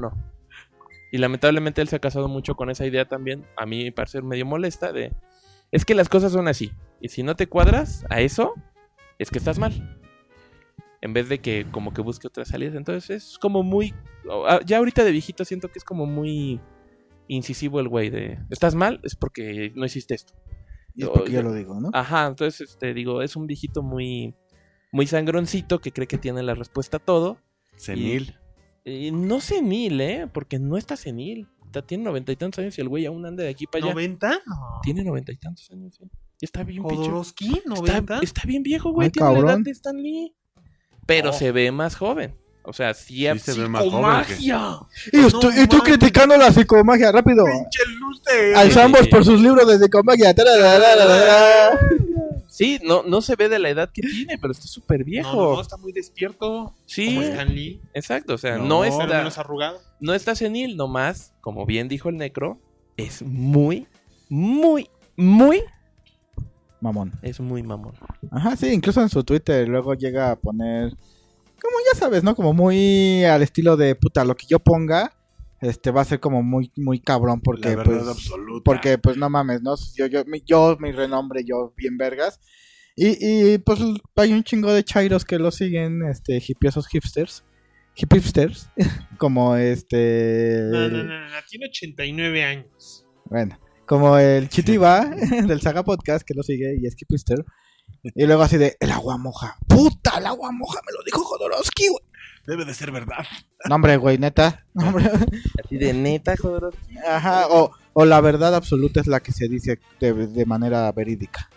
Y lamentablemente él se ha casado mucho con esa idea también, a mí me parece medio molesta, de... Es que las cosas son así. Y si no te cuadras a eso, es que estás mal. En vez de que como que busque otras salidas. Entonces es como muy... Ya ahorita de viejito siento que es como muy incisivo el güey de... Estás mal, es porque no hiciste esto. Y es porque yo lo digo, ¿no? Ajá, entonces digo, es un viejito muy, muy sangroncito que cree que tiene la respuesta a todo. Senil. Y no senil, porque no está senil. Tiene 90 y tantos años y el güey aún anda de aquí para allá. ¿90? No. Tiene 90 y tantos años, sí. Y está bien pinche. ¿Jodorowsky? ¿90? Está bien viejo, güey. Ay, Tiene la edad cabrón. de Stan Lee. Pero se ve más joven. O sea, sí, Sí se ve más joven. que- ¡Psicomagia! Y tú criticando la psicomagia, rápido. ¡Pinche luce! Alzamos por sus libros de psicomagia. Tararararara. Sí, no se ve de la edad que tiene, pero está súper viejo. No, está muy despierto. Sí. Como Stan Lee. Exacto, o sea, No, Pero está, menos arrugado. no está senil, nomás, como bien dijo el Necro, es muy, muy, muy, Mamón. es muy mamón. Ajá, sí, incluso en su Twitter luego llega a poner, como ya sabes, ¿no? Como muy al estilo de puta, lo que yo ponga, va a ser como muy, muy cabrón porque, La verdad pues, absoluta. porque, pues, no mames, ¿no? Mi renombre, yo bien vergas. Y pues hay un chingo de chairos que lo siguen, hipiosos hipsters, como No. Tiene 89 años. bueno, como el Chitiba del Saga Podcast, que lo sigue y es hipster. Y luego así de, el agua moja. ¡Puta, el agua moja! Me lo dijo Jodorowsky, güey. Debe de ser verdad. No, hombre, güey, neta. No, hombre. Así de neta, Jodorowsky. Ajá, o la verdad absoluta es la que se dice de manera verídica.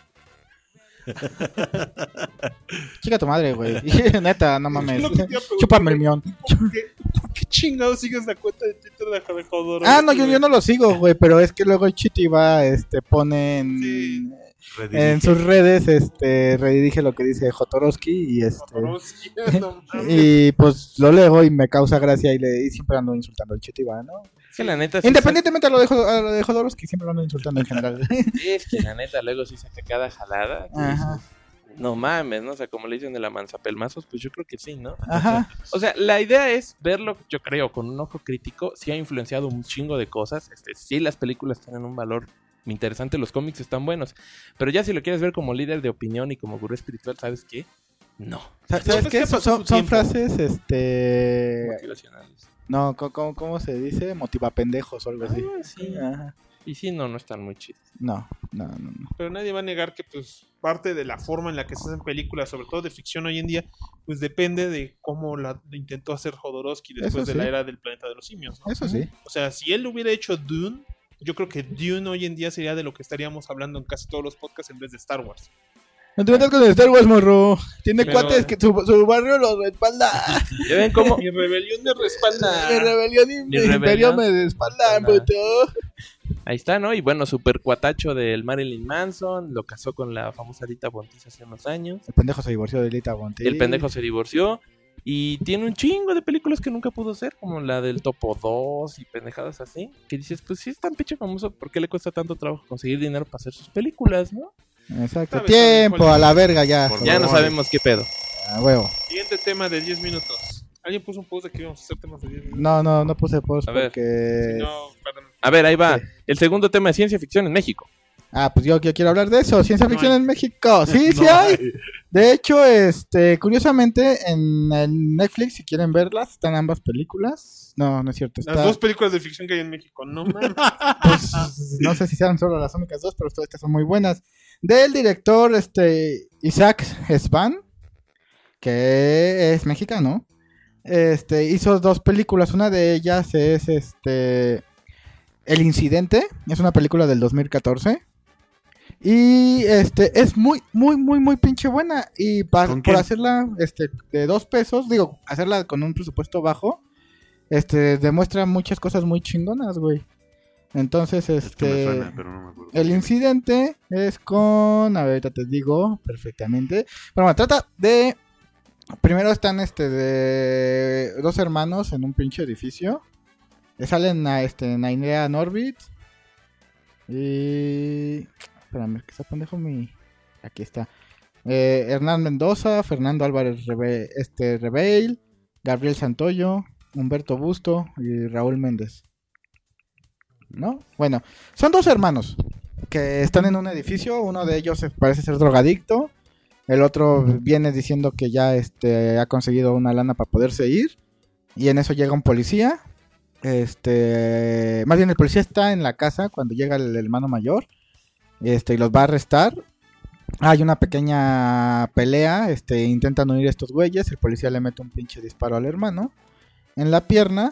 Chica tu madre, güey. Neta, no mames. Lo que te iba a preguntar, Chúpame el mión. ¿Por qué chingados sigues la cuenta de Twitter de Jodorowsky? Ah, no, yo no lo sigo, güey, pero es que luego el Chitiba pone en... Sí. en sus redes, redirige lo que dice Jodorowsky y Jodorowsky, no mames. y pues lo leo y me causa gracia y siempre ando insultando al Chetiba, ¿no? Es que la neta... sí Independientemente a lo de Jodorowsky, siempre lo ando insultando en general. es que la neta luego sí saca cada jalada. que Ajá. dices, no mames, ¿no? O sea, como le dicen de la manzapelmazos, pues yo creo que sí, ¿no? Ajá. O sea, la idea es verlo, yo creo, con un ojo crítico. Sí ha influenciado un chingo de cosas. Sí, las películas tienen un valor interesante, los cómics están buenos. Pero ya si lo quieres ver como líder de opinión y como gurú espiritual, ¿sabes qué? No. ¿Sabes pues, qué? ¿qué pasó Son su tiempo? frases, Motivacionales. no, ¿cómo se dice? Motivapendejos o algo así. Sí. Ajá. Y sí, no están muy chidos. No. Pero nadie va a negar que pues parte de la forma en la que se hacen películas, sobre todo de ficción hoy en día, pues depende de cómo la intentó hacer Jodorowsky después Eso de la sí. era del planeta de los simios, ¿no? Eso sí. O sea, si él hubiera hecho Dune, yo creo que Dune hoy en día sería de lo que estaríamos hablando en casi todos los podcasts en vez de Star Wars. No te metas con el Star Wars, morro. Tiene Pero- cuates que su barrio los respalda. ¿Ya ven cómo? Mi rebelión me respalda. Mi rebelión y mi rebelión. imperio me respaldan, Respalda. puto. Ahí está, ¿no? Y bueno, super cuatacho del Marilyn Manson. Lo casó con la famosa Lita Bontis hace unos años. El pendejo se divorció de Lita Bonti. El pendejo se divorció. Y tiene un chingo de películas que nunca pudo hacer, como la del Topo 2 y pendejadas así. Que dices, pues si es tan pinche famoso, ¿por qué le cuesta tanto trabajo conseguir dinero para hacer sus películas, no? Exacto. ¿Sabes Tiempo, cuál es? a la verga ya. Por Ya no favor. sabemos qué pedo. A huevo. Siguiente tema de 10 minutos. ¿Alguien puso un post de que íbamos a hacer temas de 10 minutos? No puse post A ver. porque... Si no, perdón. A ver, ahí va. Sí. El segundo tema de ciencia ficción en México. Ah, pues yo quiero hablar de eso. Ciencia No ficción hay. en México. Sí, sí No hay. De hecho, curiosamente, en Netflix, si quieren verlas, están ambas películas. No es cierto. Las dos películas de ficción que hay en México, no mames. Pues, no sé si sean solo las únicas dos, pero todas estas son muy buenas. Del director Isaac Svan, que es mexicano. Hizo dos películas. Una de ellas es El Incidente. Es una película del 2014. Y es muy, muy, muy, muy pinche buena. Y ¿Con por quién? hacerla de 2 pesos, digo, hacerla con un presupuesto bajo, demuestra muchas cosas muy chingonas, güey. Entonces, Es que me suena, pero no me acuerdo. El Incidente es con... A ver, ahorita te digo perfectamente. Pero bueno, trata de... Primero están de 2 hermanos en un pinche edificio. Salen a Nainea Norbit. Y... Espérame, que está pendejo mi... Aquí está. Hernán Mendoza, Fernando Álvarez Rebeil, Gabriel Santoyo, Humberto Busto y Raúl Méndez. ¿No? Bueno, son 2 hermanos que están en un edificio. Uno de ellos parece ser drogadicto. El otro viene diciendo que ya ha conseguido una lana para poderse ir. Y en eso llega un policía. Más bien el policía está en la casa cuando llega el hermano mayor. Y los va a arrestar. Hay una pequeña pelea. Intentan huir estos güeyes. El policía le mete un pinche disparo al hermano en la pierna.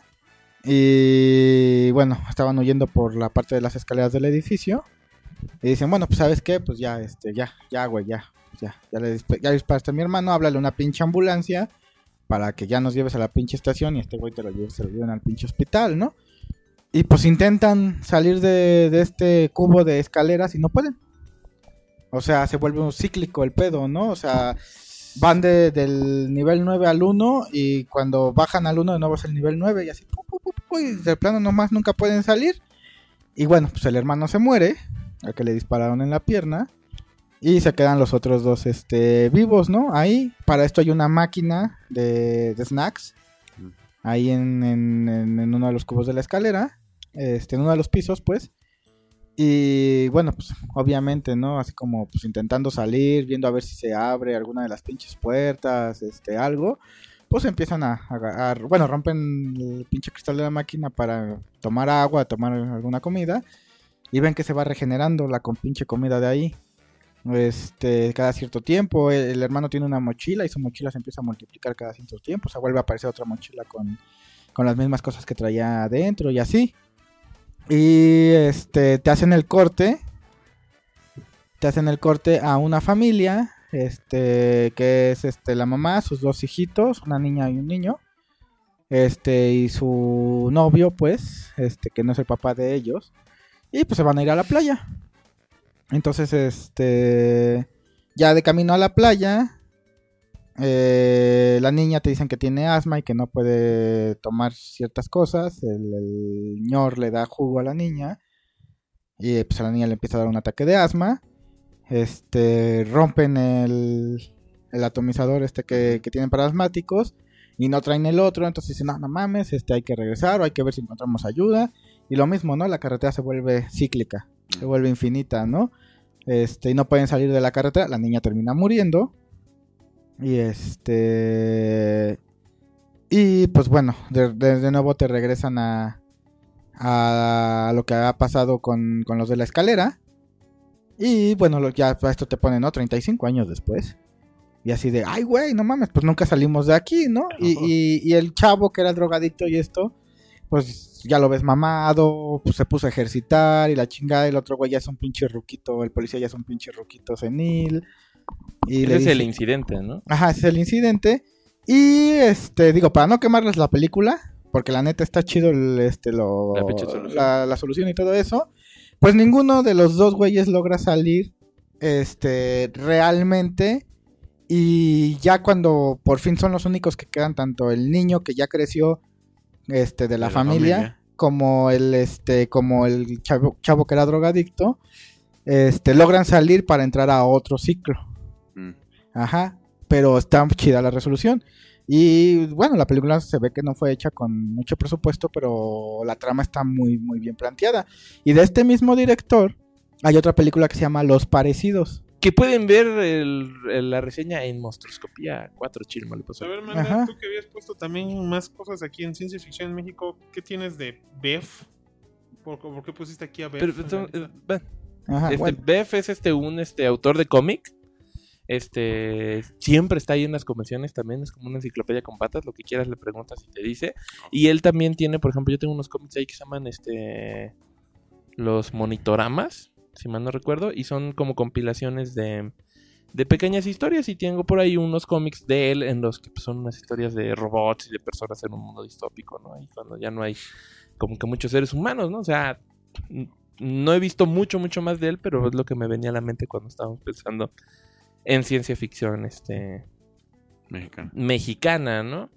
Y bueno, estaban huyendo por la parte de las escaleras del edificio. Y dicen, bueno, pues ¿sabes qué? Pues ya, güey, ya disparaste a mi hermano, háblale a una pinche ambulancia para que ya nos lleves a la pinche estación y este güey se lo lleven al pinche hospital, ¿no? Y pues intentan salir de este cubo de escaleras y no pueden. O sea, se vuelve un cíclico el pedo, ¿no? O sea, van del nivel 9 al 1 y cuando bajan al 1 de nuevo es el nivel 9 y así, y de plano nomás nunca pueden salir. Y bueno, pues el hermano se muere, al que le dispararon en la pierna. Y se quedan los otros 2 vivos, ¿no? Ahí, para esto hay una máquina de snacks. Ahí en uno de los cubos de la escalera. En uno de los pisos, pues. Y bueno, pues obviamente, ¿no? Así como pues intentando salir, viendo a ver si se abre alguna de las pinches puertas, algo. Pues empiezan bueno, rompen el pinche cristal de la máquina para tomar agua, tomar alguna comida. Y ven que se va regenerando la pinche comida de ahí. Cada cierto tiempo el hermano tiene una mochila y su mochila se empieza a multiplicar cada cierto tiempo, o sea, vuelve a aparecer otra mochila con las mismas cosas que traía adentro y así. Y te hacen el corte a una familia, que es la mamá, sus 2 hijitos, una niña y un niño, y su novio, pues, que no es el papá de ellos, y pues se van a ir a la playa. Entonces, ya de camino a la playa, la niña te dicen que tiene asma y que no puede tomar ciertas cosas. El ñor le da jugo a la niña y pues a la niña le empieza a dar un ataque de asma. Rompen el atomizador que tienen para asmáticos y no traen el otro. Entonces dicen, no mames, hay que regresar o hay que ver si encontramos ayuda. Y lo mismo, ¿no? La carretera se vuelve cíclica, se vuelve infinita, ¿no? Y no pueden salir de la carretera. La niña termina muriendo. Y y pues bueno, de nuevo te regresan a lo que ha pasado con los de la escalera. Y bueno, ya esto te pone, ¿no? 35 años después. Y así de, ay güey, no mames, pues nunca salimos de aquí, ¿no? Y el chavo que era el drogadicto y esto, pues ya lo ves mamado, pues se puso a ejercitar y la chingada. El otro güey ya es un pinche ruquito, el policía ya es un pinche ruquito senil. Y Ese es el incidente, ¿no? Ajá, ese es el incidente. Y digo, para no quemarles la película, porque la neta está chido la solución y todo eso, pues ninguno de los dos güeyes logra salir realmente. Y ya cuando por fin son los únicos que quedan, tanto el niño que ya creció de la familia, como el chavo que era drogadicto, logran salir para entrar a otro ciclo. Ajá, pero está chida la resolución. Y bueno, la película se ve que no fue hecha con mucho presupuesto, pero la trama está muy, muy bien planteada. Y de este mismo director hay otra película que se llama Los Parecidos. Que pueden ver la reseña en Monstruoscopía 4 Chilma. A ver, Manda, tú que habías puesto también más cosas aquí en Ciencia Ficción en México, ¿qué tienes de Bef? ¿Por qué pusiste aquí a Bef? Bueno. Bef es un autor de cómic. Siempre está ahí en las convenciones también, es como una enciclopedia con patas, lo que quieras le preguntas y te dice. Y él también tiene, por ejemplo, yo tengo unos cómics ahí que se llaman los monitoramas, si mal no recuerdo, y son como compilaciones de pequeñas historias. Y tengo por ahí unos cómics de él en los que pues, son unas historias de robots y de personas en un mundo distópico, ¿no? Y cuando ya no hay como que muchos seres humanos, ¿no? O sea, no he visto mucho más de él, pero es lo que me venía a la mente cuando estábamos pensando en ciencia ficción mexicana, ¿no?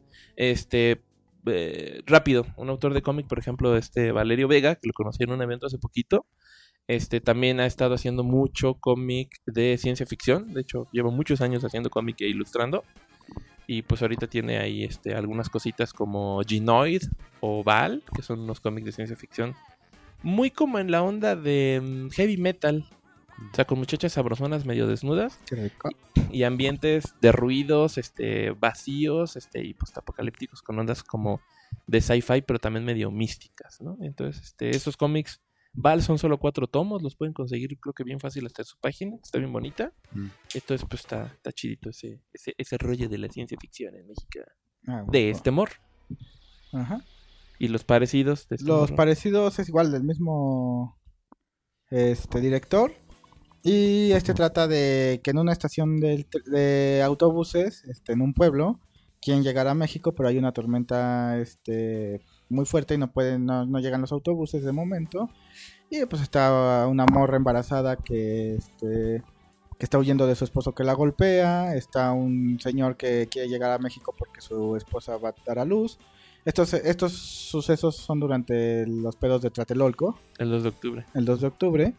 Rápido, un autor de cómic, por ejemplo, Valerio Vega, que lo conocí en un evento hace poquito. También ha estado haciendo mucho cómic de ciencia ficción. De hecho, lleva muchos años haciendo cómic e ilustrando. Y pues ahorita tiene ahí algunas cositas como Ginoid o Val, que son unos cómics de ciencia ficción muy como en la onda de heavy metal. O sea, con muchachas sabrosonas medio desnudas. Qué rico. Y ambientes de ruidos, vacíos, y postapocalípticos con ondas como de sci-fi, pero también medio místicas, ¿no? Entonces, esos cómics Val son solo 4 tomos, los pueden conseguir creo que bien fácil hasta en su página, está bien bonita. Entonces, pues está chidito ese rollo de la ciencia ficción en México. De morro. Ajá. Y los parecidos de Los parecidos es igual del mismo director. Y trata de que en una estación de autobuses, en un pueblo, quieren llegar a México, pero hay una tormenta muy fuerte y no llegan los autobuses de momento. Y pues está una morra embarazada que está huyendo de su esposo que la golpea. Está un señor que quiere llegar a México porque su esposa va a dar a luz. Estos sucesos son durante los pedos de Tlatelolco. El 2 de octubre. El 2 de octubre.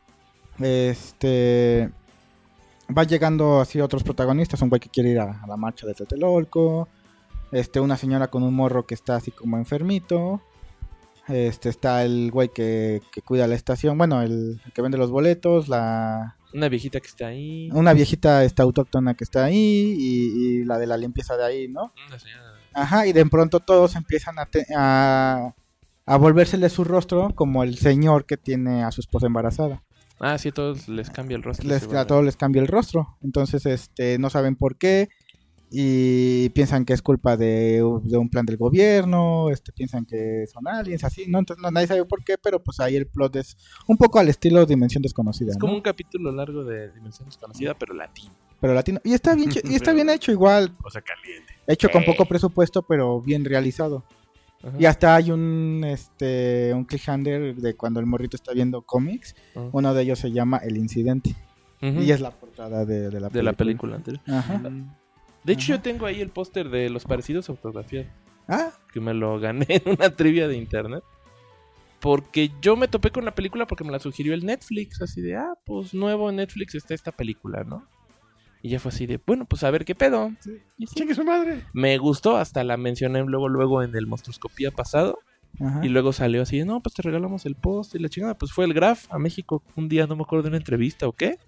Va llegando así otros protagonistas. Un güey que quiere ir a la marcha de Tlatelolco. Una señora con un morro que está así como enfermito. Está el güey que cuida la estación. Bueno, el que vende los boletos. Una viejita que está ahí. Una viejita autóctona que está ahí. Y la de la limpieza de ahí, ¿no? Una señora. Ajá, y de pronto todos empiezan a volvérsele su rostro como el señor que tiene a su esposa embarazada. Ah, sí, a todos les cambia el rostro. A todos les cambia el rostro. Entonces, no saben por qué. Y piensan que es culpa de un plan del gobierno. Piensan que son aliens, así, ¿no? Entonces nadie sabe por qué, pero pues ahí el plot es un poco al estilo Dimensión Desconocida. Es como un capítulo largo de Dimensión Desconocida, pero latino. Y está bien, y está bien hecho igual. O sea, caliente. Hecho con poco presupuesto, pero bien realizado. Ajá. Y hasta hay un cliffhanger de cuando el morrito está viendo cómics. Ajá. Uno de ellos se llama El Incidente. Ujú. Y es la portada de la película. De la película anterior. Ajá. De hecho, Ajá. yo tengo ahí el póster de los parecidos autografiados. Ah, Que me lo gané en una trivia de internet. Porque yo me topé con la película porque me la sugirió el Netflix. Así de, pues nuevo en Netflix está esta película, ¿no? Y ya fue así de, bueno, pues a ver qué pedo. Y sí, ¡Chingue su madre! me gustó, hasta la mencioné luego en el Monstruoscopía pasado. ajá. Y luego salió así de, no, pues te regalamos el post y la chingada. Pues fue el Graf a México un día, no me acuerdo de una entrevista o qué.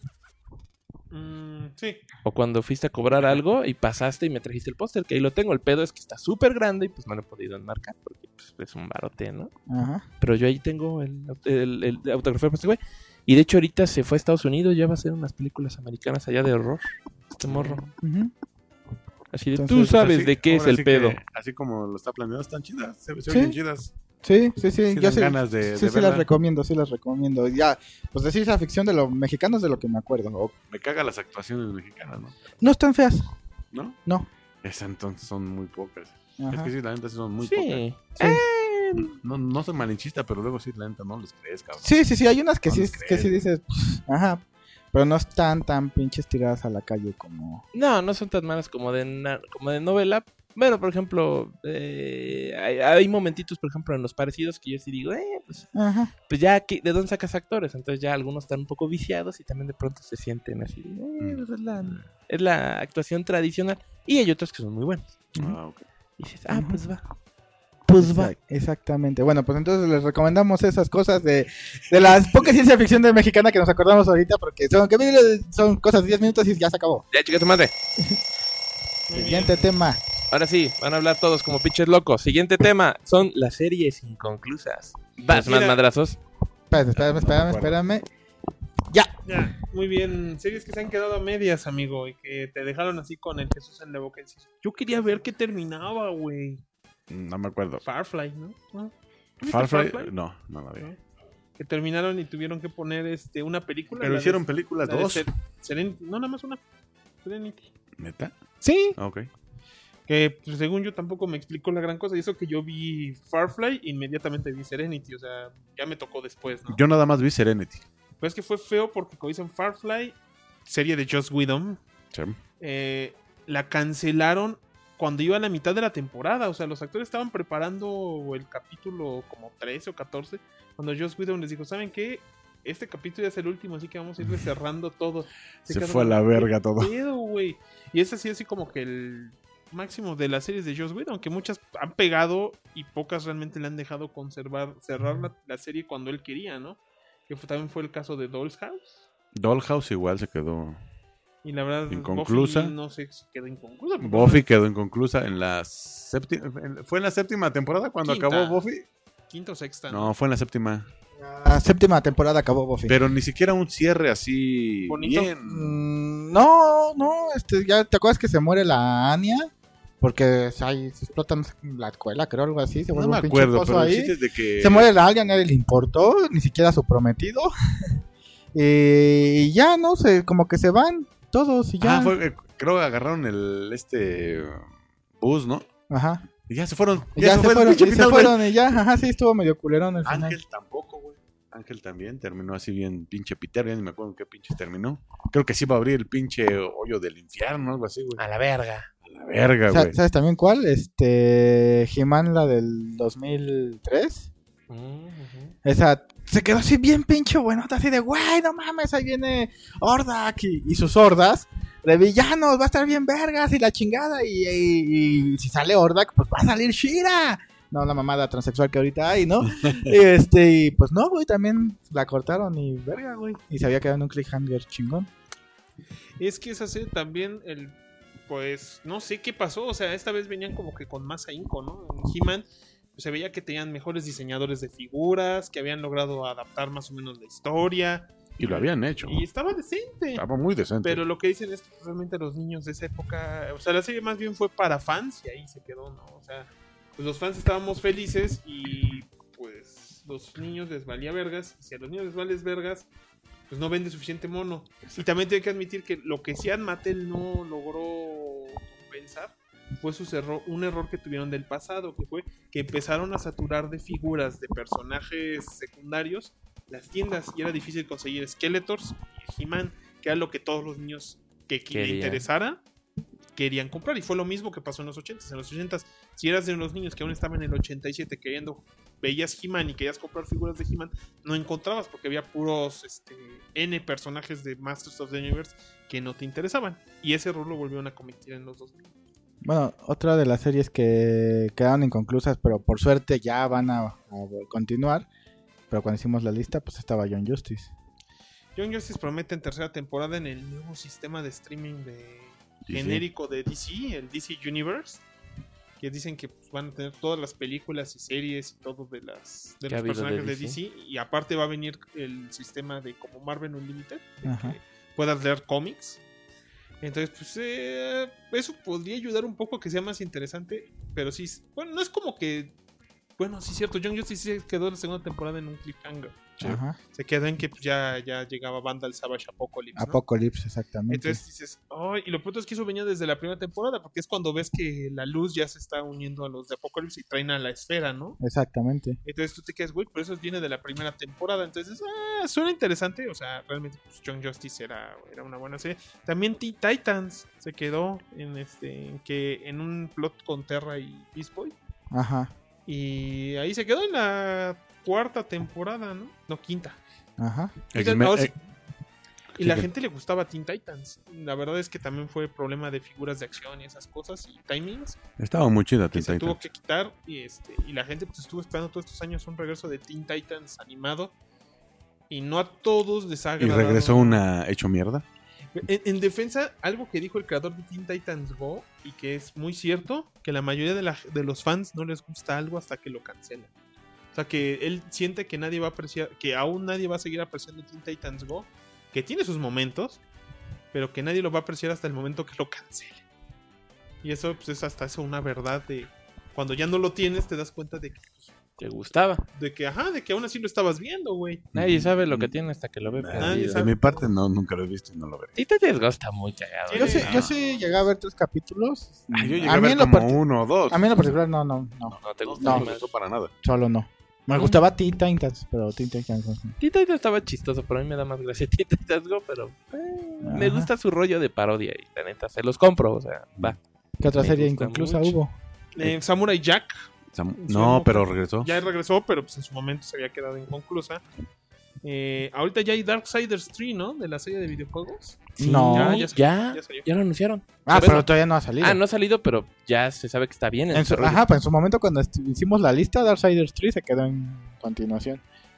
Sí. O cuando fuiste a cobrar algo y pasaste y me trajiste el póster, que ahí lo tengo. El pedo es que está súper grande y pues no lo he podido enmarcar porque pues, es un barote, ¿no? Ajá. Pero yo ahí tengo el autografía de este güey. Y de hecho ahorita se fue a Estados Unidos, ya va a hacer unas películas americanas allá de horror. Este morro. Ujú. Así de, Entonces, tú sabes Así- de qué es ahora el sí pedo. que, así como lo está planeado, están chidas. Se Sí. oyen chidas. Sí. Sí Yo dan sí, ganas de sí las verla. recomiendo, sí las recomiendo. Ya, pues decir esa ficción de los mexicanos de lo que me acuerdo. Me caga las actuaciones mexicanas, ¿no? No están feas. ¿No? No. Esas entonces son muy pocas. Ajá. Es que sí, la neta sí son muy pocas. Sí. No soy malinchista, pero luego sí, la neta no les crees, cabrón. Sí, hay unas que No sí, les que crees. sí dices, ajá, pero no están tan pinches tiradas a la calle como... No son tan malas como de novela. Bueno, por ejemplo, hay momentitos, por ejemplo, en los parecidos que yo sí digo, Ajá. pues ya, ¿de dónde sacas actores? Entonces ya algunos están un poco viciados y también de pronto se sienten así, pues es la actuación tradicional. Y hay otros que son muy buenos. Ah, ok. Y dices, Ujú. pues va. Pues va. Exactamente. Bueno, pues entonces les recomendamos esas cosas de las pocas ciencia ficción de mexicana que nos acordamos ahorita, porque son cosas de 10 minutos y ya se acabó. Ya, chica tu madre. Siguiente tema. Ahora sí, van a hablar todos como pinches locos. Siguiente tema, son las series inconclusas. Vas, más mira. madrazos. Espérame. Ya. Ya, muy bien. Series que se han quedado a medias, amigo, y que te dejaron así con el Jesús en la boca. Y dices, yo quería ver qué terminaba, güey. No me acuerdo. Firefly, ¿no? ¿No? ¿Viste Farfly, no la vi. ¿No? Que terminaron y tuvieron que poner una película. Pero la hicieron de- películas la de dos. Serenity. No, nada más una. Serenity. ¿Neta? Sí. Ah, ok. Que pues, según yo tampoco me explicó la gran cosa. Y eso que yo vi Firefly, inmediatamente vi Serenity. O sea, ya me tocó después, ¿no? Yo nada más vi Serenity. Pero es que fue feo porque como dicen Firefly, serie de Joss Whedon, Sí. la cancelaron cuando iba a la mitad de la temporada. O sea, los actores estaban preparando el capítulo como 13 o 14. Cuando Joss Whedon les dijo, ¿saben qué? Este capítulo ya es el último, así que vamos a ir cerrando todo. Se quedaron, fue a la verga ¿qué todo. pedo, güey? Y es así como que el máximo de las series de Joss Whedon, que muchas han pegado y pocas realmente le han dejado cerrar la serie cuando él quería, ¿no? Que también fue el caso de Doll's House. Dollhouse igual se quedó. Y la verdad, Inconclusa. Buffy no sé si quedó inconclusa. porque Buffy quedó inconclusa en la séptima. ¿Fue en la séptima temporada cuando Quinta. acabó Buffy? quinta o sexta. No, fue en la séptima. La séptima temporada acabó Buffy. Pero ni siquiera un cierre así Bonito. bien. No, ya te acuerdas que se muere la Anya, porque se explotan la escuela, creo, algo así, se No vuelve me un pinche acuerdo, pozo pero el ahí. chiste es de que... Se muere la Anya, nadie le importó, ni siquiera a su prometido. Y ya, no sé, como que se van todos y ya. creo que agarraron bus, ¿no? Ajá. Y ya se fueron. Y ya se fue el fueron, pinche y se final, güey. fueron, y ya, ajá, sí, estuvo medio culerón el final. Ángel tampoco, güey. Ángel también terminó así bien pinche pitero, ya ni me acuerdo en qué pinche terminó. Creo que sí iba a abrir el pinche hoyo del infierno, algo así, güey. A la verga. A la verga, güey. ¿Sabes también cuál? He-Man, la del 2003. Esa se quedó así bien pinche buenota, así de, güey, no mames, ahí viene Hordak y sus hordas de villanos, va a estar bien vergas y la chingada, y si sale Hordak, pues va a salir Shira. No, la mamada transexual que ahorita hay, ¿no? Y pues no, güey, también la cortaron y verga, güey. Y se había quedado en un cliffhanger chingón. Es que esa serie también, pues, no sé qué pasó. O sea, esta vez venían como que con más ahínco, ¿no? En He-Man pues, se veía que tenían mejores diseñadores de figuras, que habían logrado adaptar más o menos la historia. Y lo habían hecho. Y estaba decente. Estaba muy decente. Pero lo que dicen es que realmente los niños de esa época, o sea, la serie más bien fue para fans y ahí se quedó, ¿no? O sea, pues los fans estábamos felices y pues los niños les valía vergas. Y si a los niños les vales vergas, pues no vende suficiente mono. Y también tengo que admitir que lo que Sean Mattel no logró compensar fue un error que tuvieron del pasado, que fue que empezaron a saturar de figuras de personajes secundarios las tiendas y era difícil conseguir Skeletors y He-Man, que era lo que todos los niños que le Querían. interesara querían comprar. Y fue lo mismo que pasó en los 80s. En los 80s, si eras de los niños que aún estaban en el 87 veías He-Man y querías comprar figuras de He-Man, no encontrabas porque había puros N personajes de Masters of the Universe que no te interesaban. Y ese error lo volvieron a cometer en los 2000. Bueno, otra de las series que quedaron inconclusas, pero por suerte ya van a continuar. Pero cuando hicimos la lista, pues estaba Young Justice. Young Justice promete en tercera temporada en el nuevo sistema de streaming de DC. genérico de DC, el DC Universe, que dicen que pues, van a tener todas las películas y series y todo de Que los ha habido personajes de de DC, y aparte va a venir el sistema de como Marvel Unlimited, de Ajá. que puedas leer cómics. Entonces, pues eso podría ayudar un poco a que sea más interesante, pero sí, bueno, no es como que, bueno, sí es cierto, Young Justice sí quedó la segunda temporada en un cliffhanger. Ajá. Se quedó en que pues, ya llegaba Vandal Savage Apocalypse, ¿no? Apocalypse, exactamente. Entonces dices, ay, y lo pronto es que eso venía desde la primera temporada, porque es cuando ves que la luz ya se está uniendo a los de Apocalypse y traen a la esfera, ¿no? Exactamente. Entonces tú te quedas, güey, pero eso viene de la primera temporada. Entonces, suena interesante. O sea, realmente, pues, Young Justice era una buena serie. También Teen Titans se quedó en un plot con Terra y Beast Boy. Ajá. Y ahí se quedó en la cuarta temporada, ¿no? No, quinta. Ajá. Y la gente le gustaba Teen Titans. La verdad es que también fue problema de figuras de acción y esas cosas y timings Estaba muy chida que Teen se tuvo Titans. que quitar y la gente pues estuvo esperando todos estos años un regreso de Teen Titans animado y no a todos les ha Y agradado. regresó una hecho mierda. En defensa, algo que dijo el creador de Teen Titans Go y que es muy cierto, que la mayoría de los fans no les gusta algo hasta que lo cancelan. O sea, que él siente que nadie va a apreciar, que aún nadie va a seguir apreciando Teen Titans Go, que tiene sus momentos, pero que nadie lo va a apreciar hasta el momento que lo cancele. Y eso pues, es hasta eso una verdad de cuando ya no lo tienes te das cuenta de que ¿Te gustaba? de que aún así lo estabas viendo, güey. Nadie sabe lo que tiene hasta que lo ve. Nadie perdido. sabe. De mi parte, no, nunca lo he visto y no lo veré. Y te gusta muy cagado. Sí, Yo sí llegué a ver 3 capítulos. Yo llegué A a mí ver en lo como parti- uno o dos. A mí en lo particular no. No te No, gusta. no ni me más. gustó para nada. Solo no. Me gustaba Teen Titans, pero Teen Titans no. Teen Titans estaba chistoso, pero a mí me da más gracia Teen Titans Go, pero me Ajá. gusta su rollo de parodia y la neta, se los compro, o sea, va. ¿Qué otra Me serie gusta inconclusa mucho. hubo? Samurai Jack No, pero regresó. ya regresó, pero pues en su momento se había quedado inconclusa. Ahorita ya hay Darksiders 3, ¿no? De la serie de videojuegos. No. ya ya salió. lo anunciaron. Ah, Bueno, pero todavía no ha salido. no ha salido, pero ya se sabe que está bien. En su, desarrollo. ajá, pues en su momento cuando hicimos la lista, Darksiders 3 se quedó en continuación.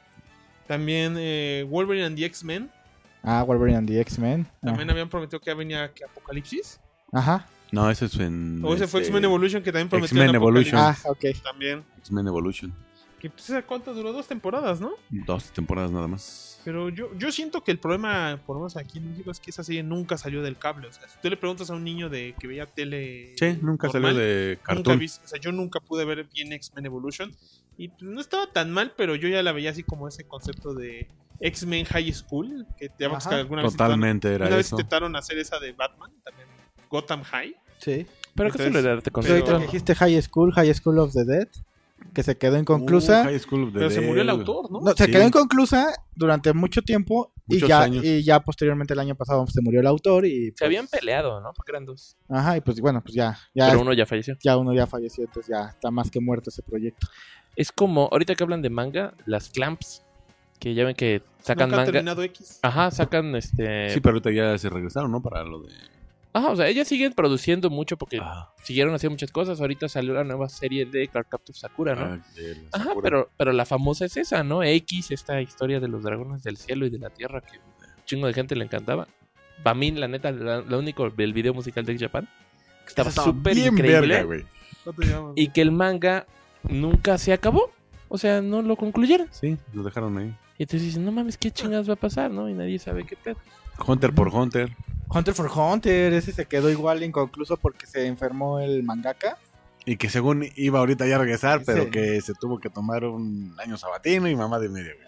También Wolverine and the X-Men. Wolverine and the X-Men. También habían prometido que ya venía que Apocalipsis. Ajá. No, ese es en. O ese fue X-Men Evolution que también prometió X-Men Evolution. Apocalipsis. Ok. También. X-Men Evolution. Que pues esa cuánto duró 2 temporadas, ¿no? 2 temporadas nada más. Pero yo siento que el problema, por lo menos aquí en México, es que esa serie nunca salió del cable. O sea, si tú le preguntas a un niño de que veía tele. Sí, nunca normal, salió de Nunca cartoon. vi, o sea, yo nunca pude ver bien X-Men Evolution. Y pues, no estaba tan mal, pero yo ya la veía así como ese concepto de X-Men High School. Que te llamas Ajá. que alguna vez Totalmente era una vez eso. intentaron hacer esa de Batman, también Gotham High. Sí. Pero que Entonces, solo era arte Pero ahorita Pero- que dijiste High School of the Dead, que se quedó inconclusa. High School of the Pero se Dead. murió el autor, ¿no? No, se Sí. quedó inconclusa durante mucho tiempo Muchos y años. ya posteriormente el año pasado se murió el autor y Se habían peleado, ¿no? Porque eran dos. ajá, y pues bueno, pues ya Pero uno ya falleció. uno ya falleció, entonces ya está más que muerto ese proyecto. Es como, ahorita que hablan de manga, las clamps, que ya ven que sacan Nunca ha manga. terminado X. Ajá, sacan Sí, pero ahorita ya se regresaron, ¿no? Para lo de. Ajá, o sea, ellas siguen produciendo mucho porque Ah, siguieron haciendo muchas cosas. Ahorita salió la nueva serie de Cardcaptor Sakura, ¿no? de la Ajá, Sakura. pero la famosa es esa, ¿no? X, esta historia de los dragones del cielo y de la tierra que un chingo de gente le encantaba. Para mí, la neta, lo único del video musical de X Japan, que estaba Estaba súper bien increíble, verga, güey. ¿Cómo te llamas? y que el manga nunca se acabó. O sea, no lo concluyeron. Sí, lo dejaron ahí. Y entonces dicen, no mames, ¿qué chingas va a pasar, no? Y nadie sabe qué pedo. Hunter por Hunter. Hunter for Hunter, ese se quedó igual inconcluso porque se enfermó el mangaka. Y que según iba ahorita ya a regresar, pero Sí. que se tuvo que tomar un año sabatino y mamá de media, güey.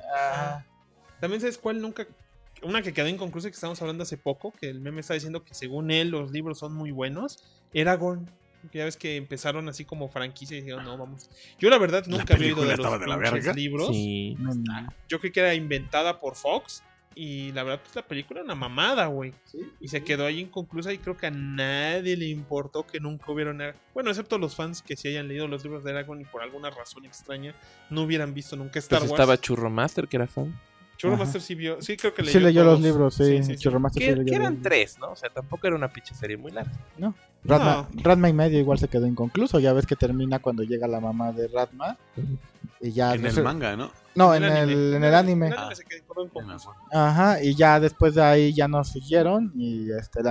También sabes cuál nunca. Una que quedó inconclusa que estábamos hablando hace poco, que el meme está diciendo que según él los libros son muy buenos. Eragon. Que ya ves que empezaron así como franquicia y dijeron, no, vamos. Yo la verdad nunca había oído película de los estaba de la pinches verga. libros. Sí. Yo creí que era inventada por Fox. Y la verdad, pues la película era una mamada, güey. Y se quedó ahí inconclusa y creo que a nadie le importó que nunca hubieran... Bueno, excepto los fans que sí hayan leído los libros de Aragorn y por alguna razón extraña no hubieran visto nunca Star Pues Wars. estaba Churro Master, que era fan. Churro Ajá. Master sí vio... Sí, creo que Sí leyó todos. los libros, sí. Sí. Churromaster sí leyó Que los eran libros. 3, ¿no? O sea, tampoco era una pinche serie muy larga. Ratma y medio igual se quedó inconcluso. Ya ves que termina cuando llega la mamá de Ratma. Y ya En el manga, ¿no? No, en el anime. El anime se quedó inconcluso. Ajá, y ya después de ahí ya no siguieron. Y el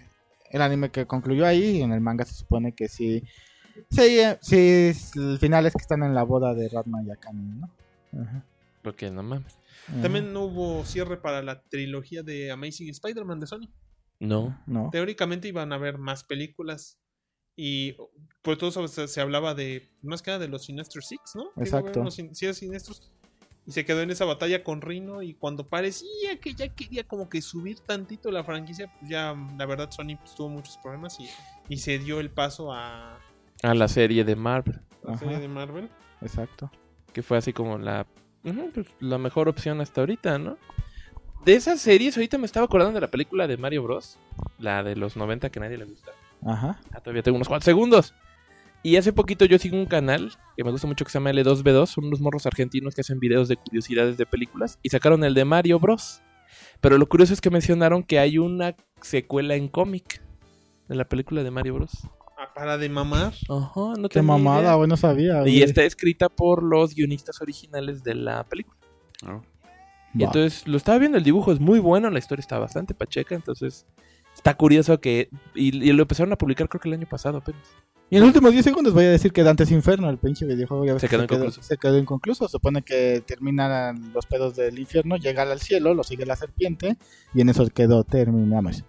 anime que concluyó ahí, en el manga se supone que sí. Sí, el final es que están en la boda de Ratma y Akane, ¿no? Ajá. Porque no mames. También no hubo cierre para la trilogía de Amazing Spider-Man de Sony. No. No. Teóricamente iban a haber más películas. Y por todo eso se hablaba de, más que nada, de los Sinister Six, ¿no? Que iba a haber Exacto. unos siniestros. Y se quedó en esa batalla con Rhino. Y cuando parecía que ya quería como que subir tantito la franquicia, pues ya la verdad Sony pues, tuvo muchos problemas y se dio el paso a A la serie de Marvel. la Ajá. serie de Marvel. Exacto. Que fue así como pues, la mejor opción hasta ahorita, ¿no? De esas series, ahorita me estaba acordando de la película de Mario Bros. La de los 90 que a nadie le gusta. Ajá. Todavía tengo unos 4 segundos. Y hace poquito yo sigo un canal que me gusta mucho que se llama L2B2. Son unos morros argentinos que hacen videos de curiosidades de películas. Y sacaron el de Mario Bros. Pero lo curioso es que mencionaron que hay una secuela en cómic de la película de Mario Bros. Para de mamar. Ajá, no Qué tenía mamada, idea. güey, no sabía. Y güey. está escrita por los guionistas originales de la película. ¿No? Y Va. entonces lo estaba viendo, el dibujo es muy bueno, la historia está bastante pacheca, entonces está curioso que... Y lo empezaron a publicar creo que el año pasado apenas. Y en los últimos 10 segundos voy a decir que Dante's Inferno, el pinche videojuego, ya ves Se que quedó inconcluso. se quedó inconcluso. Se supone que terminan los pedos del infierno, llega al cielo, lo sigue la serpiente, y en eso quedó, terminamos.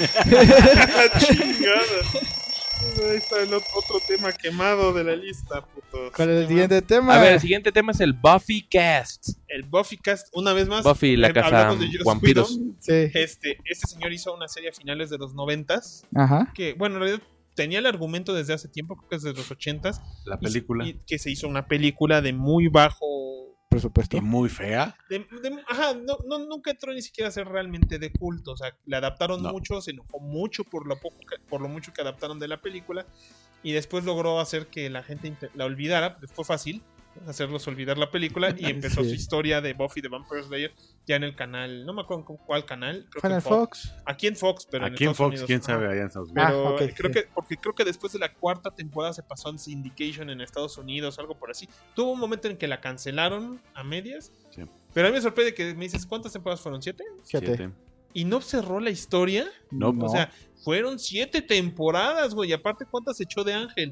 Ahí está el otro tema quemado de la lista, puto. ¿Cuál es el siguiente tema? A ver, el siguiente tema es el Buffy Cast. El Buffy Cast, una vez más. Buffy, la casa hablamos de Joss vampiros. Whedon. Sí. Este señor hizo una serie a finales de los 90s. Ajá. Que, bueno, en realidad tenía el argumento desde hace tiempo, creo que desde los 80s. La película. Y que se hizo una película de muy bajo. Presupuesto. Y muy fea. Ajá, nunca entró ni siquiera a ser realmente de culto. O sea, le adaptaron No. mucho, se enojó mucho por lo mucho que adaptaron de la película. Y después logró hacer que la gente la olvidara. Pues fue fácil hacerlos olvidar la película. Y empezó Sí. su historia de Buffy the Vampire Slayer ya en el canal. No me acuerdo cuál canal. Creo Fue en que el Fox. Aquí en Fox, pero Aquí en Estados Fox, Unidos. quién Ajá. sabe, allá en Estados Unidos. Pero ok, creo que después de la cuarta temporada se pasó en Syndication en Estados Unidos, algo por así. Tuvo un momento en que la cancelaron a medias. Sí. Pero a mí me sorprende que me dices, ¿cuántas temporadas fueron? ¿7? 7. Y no cerró la historia. No, No. O sea, fueron 7 temporadas, güey. Y aparte, ¿cuántas echó de Ángel?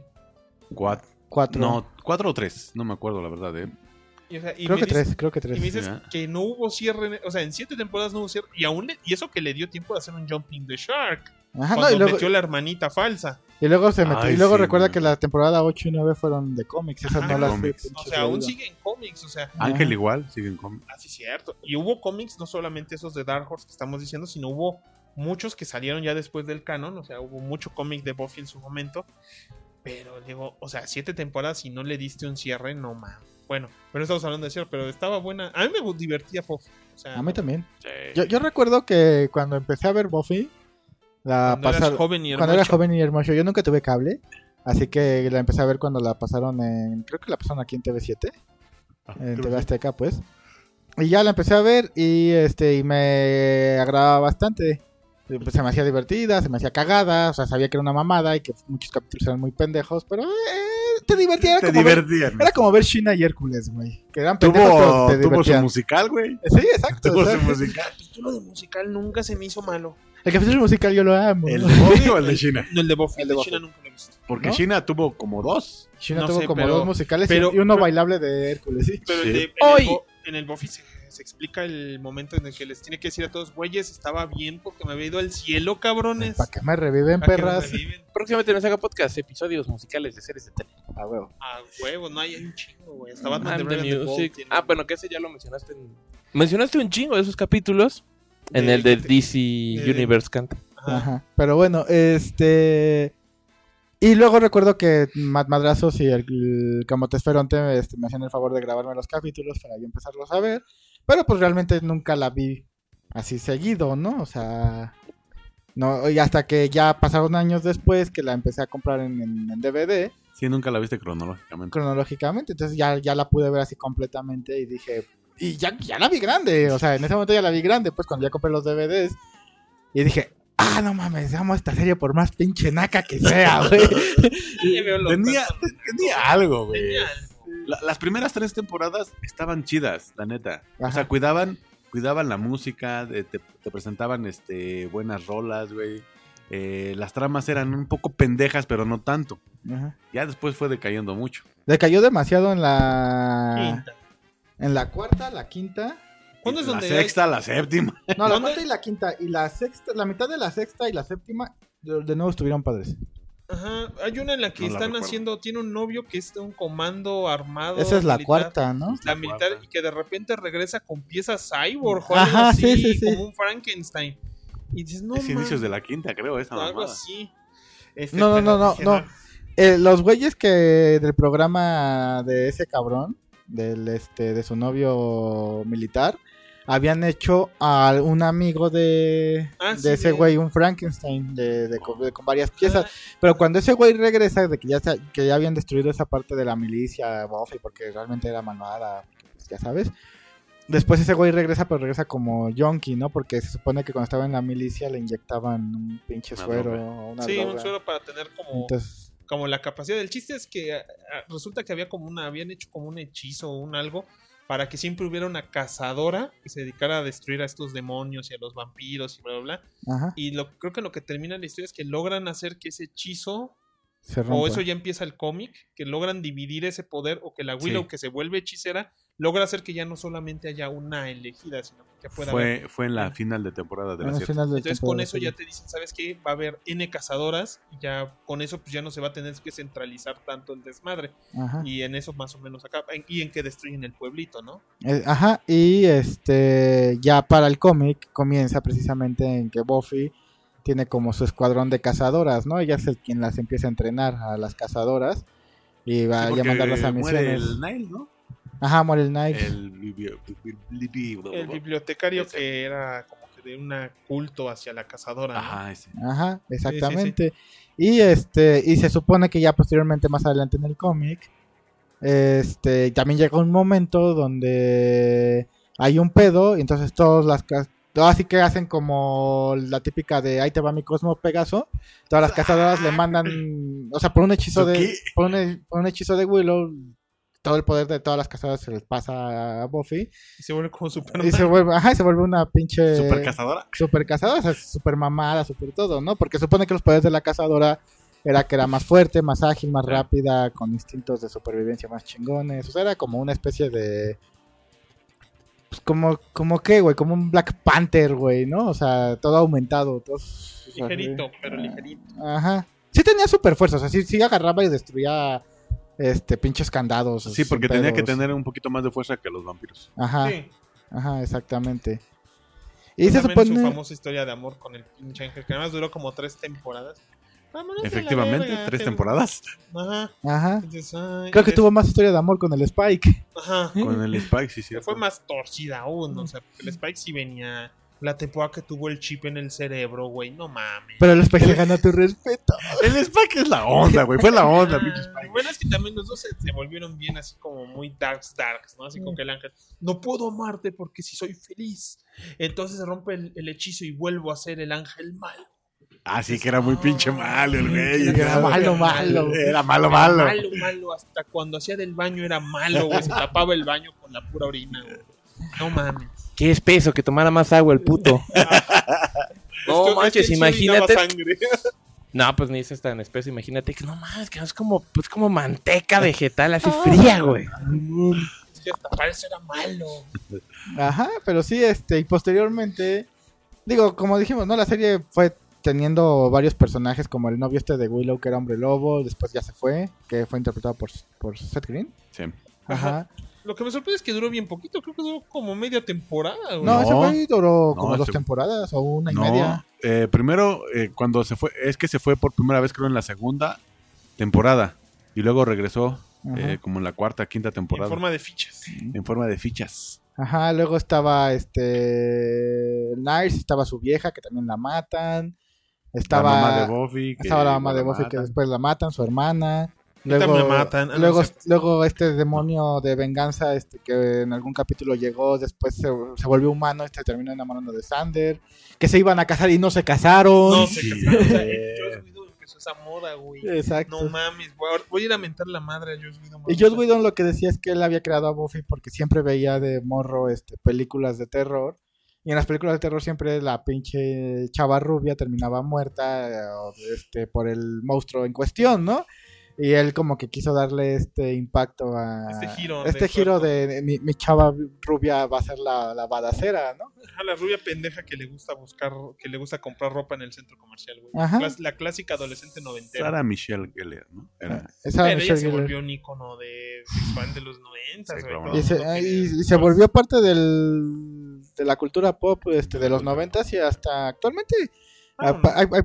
4. 4. No, 4 o 3. No me acuerdo, la verdad, Y, o sea, y Creo me que dices- 3, creo que Y 3. me dices Ya. que no hubo cierre. O sea, en 7 temporadas no hubo cierre. Y eso que le dio tiempo de hacer un Jumping the Shark. Ajá, no, Cuando y luego, metió la hermanita falsa. y luego se metió. Ay, Y luego sí, recuerda güey. que la temporada 8 y 9 fueron de cómics. Esas Ajá, no de las cómics. O sea, aún sigue en cómics. O sea, Ángel Ajá. igual, siguen con... así es cierto. Y hubo cómics, no solamente esos de Dark Horse que estamos diciendo, sino hubo muchos que salieron ya después del canon. O sea, hubo mucho cómic de Buffy en su momento. Pero digo, o sea, 7 temporadas y no le diste un cierre, no mames. Bueno, pero no estamos hablando de cierre, pero estaba buena. A mí me divertía Buffy. O sea, A mí también. Sí. Yo recuerdo que cuando empecé a ver Buffy, la cuando eras pasaron. joven y Cuando era hermoso. joven y hermoso, yo nunca tuve cable. Así que la empecé a ver cuando la pasaron en. Creo que la pasaron aquí en TV7. Ah, En creo TV que- Azteca, pues. Y ya la empecé a ver y y me agradaba bastante. Pues se me hacía divertida, se me hacía cagada, o sea, sabía que era una mamada y que muchos capítulos eran muy pendejos, pero te divertía. Te divertían. Era como ver Sheena y Hércules, güey. Que eran pendejos, pero Tuvo te su divertían. musical, güey. Sí, exacto. Tuvo o sea, su musical. El título de musical nunca se me hizo malo. el capítulo musical yo lo amo. ¿El de Buffy o el de China? No, el de Buffy. El de El de Buffy. China nunca lo he visto. Porque ¿No? China tuvo como 2. Sheena no tuvo sé, como pero- 2 musicales pero- y uno pero- bailable de Hércules, sí. Pero Sí. ¡Hoy! en el Buffy se explica el momento en el que les tiene que decir a todos, güeyes, estaba bien porque me había ido al cielo, cabrones. Para que me reviven, Pa' que me perras. reviven. Próximamente nos haga podcast, episodios musicales de series de tele. A huevo. A huevo, no hay un chingo, güey. Hasta Batman And de the Brave and the Bold Music. tiene- Ah, bueno, que ese ya lo mencionaste. Mencionaste un chingo de esos capítulos en De- el de de- DC de- Universe Canta. Ajá. Ajá. Pero bueno, Y luego recuerdo que Matt Madrazos y el Camote Esferonte me hacían el favor de grabarme los capítulos para yo empezarlos a ver. Pero pues realmente nunca la vi así seguido, ¿no? O sea, no, y hasta que ya pasaron años después que la empecé a comprar en DVD, Sí, nunca la viste cronológicamente. entonces ya la pude ver así completamente y dije, y ya la vi grande, o sea, en ese momento ya la vi grande, pues cuando ya compré los DVDs y dije, no mames, amo esta serie por más pinche naca que sea, güey. Tenía algo, güey. Tenía algo. Las primeras 3 temporadas estaban chidas, la neta. Ajá. O sea, cuidaban la música, te presentaban buenas rolas, güey. Las tramas eran un poco pendejas, pero no tanto. Ajá. Ya después fue decayendo mucho. Decayó demasiado en la Quinta. en la cuarta, la quinta. ¿Cuándo es La donde sexta, la séptima. No, la ¿Dónde? cuarta y la quinta. Y la sexta, la mitad de la sexta y la séptima, de nuevo estuvieron padres. Ajá, hay una en la que No la están recuerdo. haciendo, tiene un novio que es de un comando armado. Esa es la militar, cuarta, ¿no? La La militar cuarta. y que de repente regresa con piezas cyborg o algo Ajá, así, sí, como un Frankenstein. Y dices, no Es mames, inicios de la quinta, creo, esa algo mamada. así. No, pero dije, no. Los güeyes que del programa de ese cabrón, de su novio militar, habían hecho a un amigo de Sí, ese güey, un Frankenstein con varias piezas. Ah, Pero cuando ese güey regresa, de que que ya habían destruido esa parte de la milicia Buffy, porque realmente era malvada, pues, ya sabes. Después ese güey regresa, pero regresa como yonki, ¿no? Porque se supone que cuando estaba en la milicia le inyectaban un pinche Una suero droga. o una sí, droga. un suero para tener Entonces, como la capacidad. El chiste es que resulta que habían hecho como un hechizo o un algo para que siempre hubiera una cazadora que se dedicara a destruir a estos demonios y a los vampiros y bla, bla, bla. ajá, Y creo que lo que termina la historia es que logran hacer que ese hechizo, se o rompe. eso ya empieza el cómic, que logran dividir ese poder, o que la Willow, Sí. que se vuelve hechicera, logra hacer que ya no solamente haya una elegida, sino que ya pueda haber. Fue en la final de temporada de la Al siete. final del Entonces temporada, con eso sí. ya te dicen, ¿sabes qué? Va a haber N cazadoras, y ya con eso pues ya no se va a tener que centralizar tanto el desmadre. Ajá. Y en eso más o menos acá, y en que destruyen el pueblito, ¿no? Ajá, y ya para el cómic comienza precisamente en que Buffy tiene como su escuadrón de cazadoras, ¿no? Ella es el quien las empieza a entrenar a las cazadoras y va Sí, a porque mandarlas a muere misiones. el Nile, ¿no? Ajá, muere el Knight. El El bibliotecario Ese. que era como que de un culto hacia la cazadora, ¿no? Ajá, ese. Ajá, exactamente. Y y se supone que ya posteriormente, más adelante en el cómic, también llega un momento donde hay un pedo y entonces todas así que hacen como la típica de ahí te va mi Cosmo Pegaso. Todas las cazadoras le mandan, o sea, por un hechizo ¿Qué? por un hechizo de Willow, todo el poder de todas las cazadoras se les pasa a Buffy Y se vuelve como Superman. y se vuelve una pinche Super cazadora. super cazadora, o sea, super mamada, super todo, ¿no? Porque supone que los poderes de la cazadora era que era más fuerte, más ágil, más rápida, con instintos de supervivencia más chingones. O sea, era como una especie de... Pues como qué, güey, como un Black Panther, güey, ¿no? O sea, todo aumentado. Todo, Ligerito, pero ligerito. Ajá. Sí tenía super fuerza, o sea, sí agarraba y destruía pinches candados. Sí, sin porque tenía que pedos. tener un poquito más de fuerza que los vampiros. Ajá, Sí. ajá, exactamente. Y se También supone... su famosa historia de amor con el pinche ángel, que además duró como 3 temporadas. Vámonos a la Efectivamente, verga, 3 pero- temporadas. Ajá. Ajá. Entonces, ay, Creo que entonces- tuvo más historia de amor con el Spike. Ajá. Con el Spike, sí, sí. Que fue más torcida aún, o sea, porque el Spike sí venía. La temporada que tuvo el chip en el cerebro, güey, no mames. Pero el Spike le gana tu respeto. El Spike es la onda, güey. Fue la onda, pinche Spike. Bueno, es que también los dos se volvieron bien así como muy darks, ¿no? Así como que el ángel, no puedo amarte porque si soy feliz. Entonces se rompe el hechizo y vuelvo a ser el ángel malo. Ah, sí, que era muy pinche malo el güey. Era malo, malo. Era malo, Era malo. malo, malo. Hasta cuando hacía del baño era malo, güey. Se tapaba el baño con la pura orina, güey. No mames. Qué espeso, que tomara más agua el puto. No Es que manches, él sí orinaba imagínate. sangre. No, pues ni es tan espeso. Imagínate que no mames, que es como manteca vegetal así fría, güey. Es que hasta parece era malo. Ajá, pero sí, y posteriormente, digo, como dijimos, ¿no? La serie fue teniendo varios personajes, como el novio de Willow, que era hombre lobo, después ya se fue, que fue interpretado por Seth Green. Sí. Ajá. Lo que me sorprende es que duró bien poquito. Creo que duró como media temporada, güey. No, ese No. güey duró como No, 2 ese- temporadas o una y No, media. primero, cuando se fue, es que se fue por primera vez, creo, en la segunda. temporada. Y luego regresó Ajá. como en la cuarta, quinta temporada. En forma de fichas. En forma de fichas. Ajá, luego estaba Niles, estaba su vieja que también la matan. Estaba la mamá de Buffy. estaba la mamá de igual la Buffy que matan. después la matan, su hermana. Ahorita Luego, me matan. Ah, no, luego, es cierto. luego este demonio de venganza que en algún capítulo llegó, después se volvió humano, terminó enamorando de Xander, que se iban a casar y no se casaron. No se casaron. O sea, Joss Whedon empezó esa moda, güey. Exacto. No mames, voy a ir a mentar la madre a Joss Whedon. Y Joss Whedon lo que decía es que él había creado a Buffy porque siempre veía de morro películas de terror. Y en las películas de terror siempre la pinche chava rubia terminaba muerta por el monstruo en cuestión, ¿no? Y él como que quiso darle impacto a... Este giro de mi chava rubia va a ser la badacera, ¿no? A la rubia pendeja que le gusta comprar ropa en el centro comercial, güey. Ajá. La clásica adolescente noventera. Sarah Michelle Gellar, ¿no? Era. Esa Pero ella Michelle se Gellar. volvió un ícono de fan de los 90, Sí, güey. claro. Todo Y el mundo quería- y se volvió parte de la cultura pop de los 90s y hasta actualmente. Ah,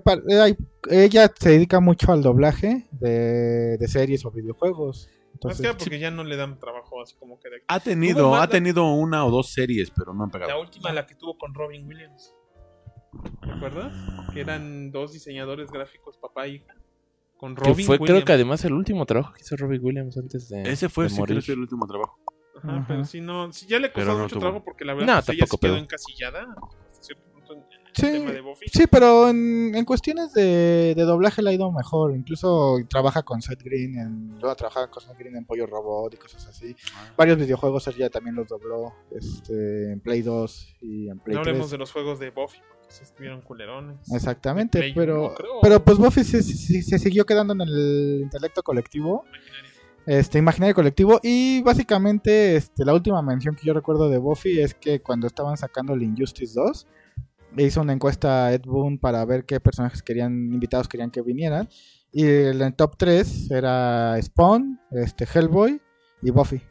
Ella se dedica mucho al doblaje de series o videojuegos. Más Entonces, que nada porque ya no le dan trabajo así como que de... Ha Hubo tenido más- una o dos series, pero no han La pegado. última, la que tuvo con Robin Williams. ¿Recuerdas? Que eran dos diseñadores gráficos, papá e hija. Con Que Robin fue, Williams. creo que además, el último trabajo que hizo Robin Williams antes de Ese fue de sí, creo morir. que fue el último trabajo. Ajá, Ajá. pero si no, si ya le costó Pero no mucho tuvo. trabajo porque la verdad No, pues, ella tampoco, se quedó pero- encasillada hasta cierto punto en el Sí, tema de Buffy. sí, pero en cuestiones de doblaje le ha ido mejor. Incluso trabaja con Seth Green luego trabaja con Seth Green en Pollo Robot y cosas así. Varios videojuegos ella también los dobló en Play 2 y en Play No 3. hablemos de los juegos de Buffy porque se estuvieron culerones. Exactamente, de Play pero, 1, creo. pero pues Buffy se siguió quedando en el intelecto colectivo, imaginario colectivo, y básicamente la última mención que yo recuerdo de Buffy es que cuando estaban sacando el Injustice 2, le hizo una encuesta a Ed Boon para ver qué personajes invitados querían que vinieran, y el top 3 era Spawn, Hellboy y Buffy.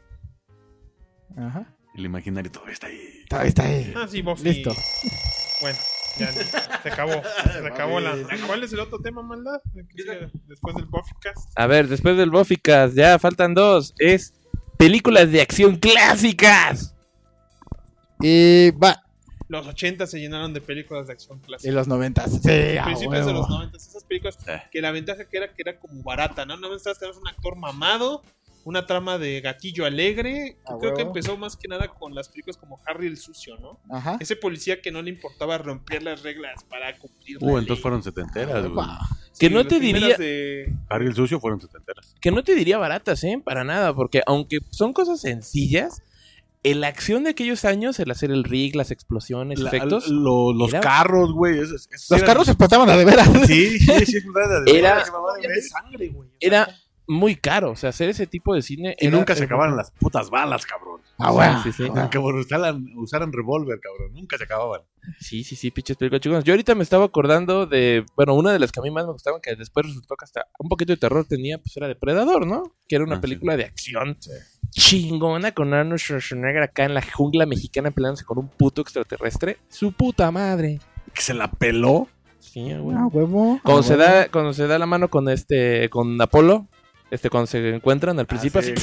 Ajá. El imaginario todavía está ahí. Está ahí. Ah, sí, Buffy. Listo. Bueno, ya se acabó. Se acabó la... ¿Cuál es el otro tema, maldad? ¿Qué sigue después del Buffycast? A ver, después del Buffycast, ya faltan dos. Es películas de acción clásicas. Y va. Los 80 se llenaron de películas de acción Y clásicas. los 90. Sí, a Principios de huevo. los 90, esas películas que la ventaja que era como barata, ¿no? No necesitas tener un actor mamado, una trama de gatillo alegre. A Creo que huevo. empezó más que nada con las películas como Harry el Sucio, ¿no? Ajá. Ese policía que no le importaba romper las reglas para cumplir la ley. Entonces fueron setenteras, güey. Wow. Que Sí, no las te primeras diría- de- Harry el Sucio fueron setenteras. Que no te diría baratas, para nada. Porque aunque son cosas sencillas, en la acción de aquellos años, el hacer el rig, las explosiones, efectos, Los Era- carros, güey. Los carros explotaban a de veras. Sí, es verdad. Era- Qué mamada, güey. sangre, güey. O sea, era muy caro. O sea, hacer ese tipo de cine. Y era- nunca se acababan las putas balas, cabrón. Ah, bueno. Sí, sí, sí. Aunque usaran revólver, cabrón. Nunca se acababan. Sí, pinches películas chingonas. Yo ahorita me estaba acordando de, bueno, una de las que a mí más me gustaban, que después resultó que hasta un poquito de terror tenía, pues era Depredador, ¿no? Que era una Ah, película de acción chingona con Arnold Schwarzenegger acá en la jungla mexicana peleándose con un puto extraterrestre. Su puta madre. Que se la peló. Sí, güey. Ah, huevo. Cuando Ah, se da la mano con con Apolo, cuando se encuentran al principio sí. así.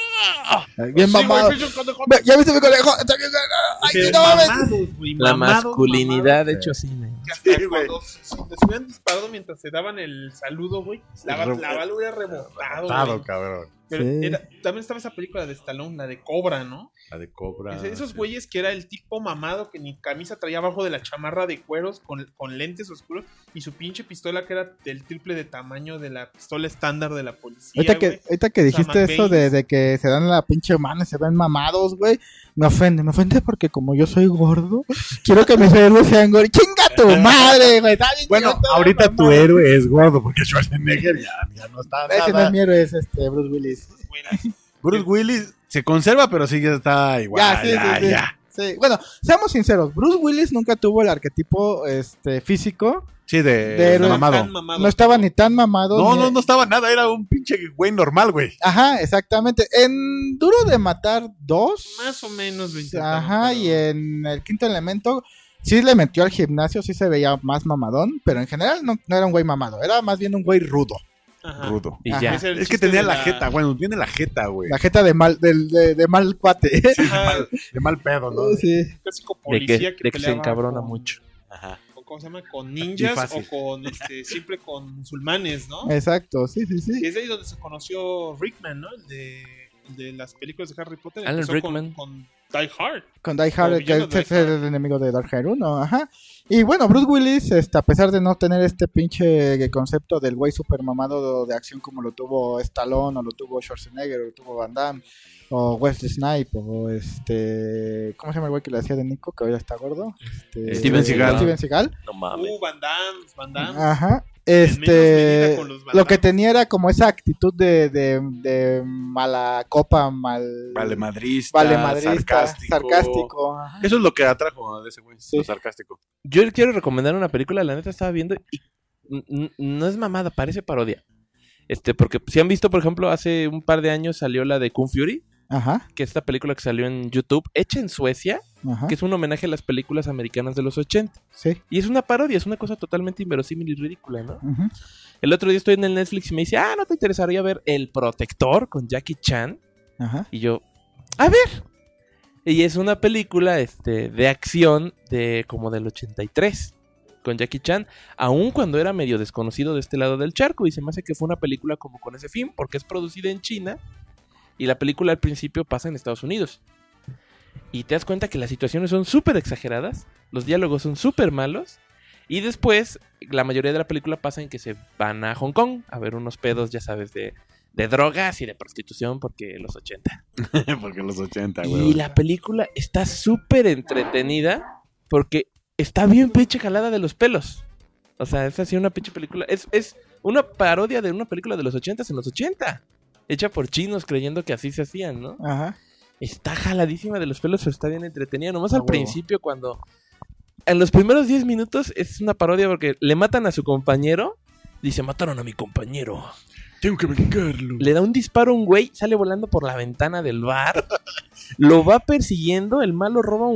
huevo. Bien sí, mamado. güey, Ve, ¿Ya viste mi conejo? Está bien, ay, pero no mames. mamados, güey, La mamados, masculinidad mamados. hecho cine. Que hasta Sí, güey. cuando se les hubieran disparado mientras se daban el saludo, güey, la bala hubiera rebotado, güey. Cabrón. Pero Sí. también estaba esa película de Stallone, la de Cobra, ¿no? La de Cobra. Esos sí. güeyes que era el tipo mamado que ni camisa traía abajo de la chamarra de cueros con lentes oscuros y su pinche pistola que era del triple de tamaño de la pistola estándar de la policía, güey. Ahorita que dijiste Sam eso McBain. de que se dan la pinche mano y se ven mamados, güey, me ofende porque como yo soy gordo, quiero que mis héroes sean gordos. ¡Chinga tu madre, güey! Está bien Bueno, chingón, todo ahorita tu mamado. héroe es gordo porque Schwarzenegger ya no está Ese no es nada. mi héroe, es Bruce Willis. Bruce Willis se conserva, pero sí ya está igual. Ya, sí, sí. Sí, bueno, seamos sinceros, Bruce Willis nunca tuvo el arquetipo físico, Sí, de De héroe. mamado. no estaba ni tan mamado. ni- No estaba nada, era un pinche güey normal, güey. Ajá, exactamente. En Duro de Matar 2, Más o menos lo intentaron, ajá, pero- y en El Quinto Elemento sí le metió al gimnasio, sí se veía más mamadón, pero en general no era un güey mamado, era más bien un güey rudo. Ajá. rudo. Y Ajá. ya. Ese era el Es que chiste tenía de la jeta, bueno, tiene la jeta, güey. La jeta de mal cuate. Ajá, De mal pedo, ¿no? Sí. clásico De policía que se peleaba encabrona con- mucho. Ajá. con- ¿Cómo se llama? Con Y ninjas fácil. o con siempre con musulmanes, ¿no? Exacto, sí. Que es de ahí donde se conoció Rickman, ¿no? El de las películas de Harry Potter. Alan Empezó Rickman. con Die Hard. Con Die Como Hard, que villano de es Die Hard. el enemigo de Dark Hard 1, ajá. Y bueno, Bruce Willis, a pesar de no tener este pinche concepto del güey super mamado de acción como lo tuvo Stallone, o lo tuvo Schwarzenegger, o lo tuvo Van Damme, o Wesley Snipes, o ¿cómo se llama el güey que le hacía de Nico, que ahora está gordo? Steven Seagal. Steven Seagal. No mames. Van Damme. Ajá. menos medida con los Van Lo que Damme. tenía era como esa actitud de mala copa, Vale madrista, sarcástico. Ajá. Eso es lo que atrajo de ese güey, Sí. lo sarcástico. Yo le quiero recomendar una película, la neta estaba viendo y no es mamada, parece parodia. Porque si han visto, por ejemplo, hace un par de años salió la de Kung Fury, Ajá, que es esta película que salió en YouTube, hecha en Suecia, ajá. que es un homenaje a las películas americanas de los 80. Sí. Y es una parodia, es una cosa totalmente inverosímil y ridícula, ¿no? Ujú. El otro día estoy en el Netflix y me dice, ¿no te interesaría ver El Protector con Jackie Chan? Ajá. Y yo, a ver. Y es una película de acción como del 83 con Jackie Chan, aun cuando era medio desconocido de este lado del charco. Y se me hace que fue una película como con ese fin, porque es producida en China y la película al principio pasa en Estados Unidos. Y te das cuenta que las situaciones son súper exageradas, los diálogos son súper malos. Y después, la mayoría de la película pasa en que se van a Hong Kong a ver unos pedos, ya sabes, de drogas y de prostitución, porque los 80. Porque en los 80, Y güey. la película está súper entretenida porque está bien pinche jalada de los pelos. O sea, es así una pinche película. Es una parodia de una película de los 80 en los 80. Hecha por chinos creyendo que así se hacían, ¿no? Ajá. Está jaladísima de los pelos, pero está bien entretenida. Nomás A al huevo. principio cuando... En los primeros 10 minutos es una parodia porque le matan a su compañero. Dice, mataron a mi compañero. Tengo que vengarlo. Le da un disparo a un güey, sale volando por la ventana del bar. Lo va persiguiendo, el malo roba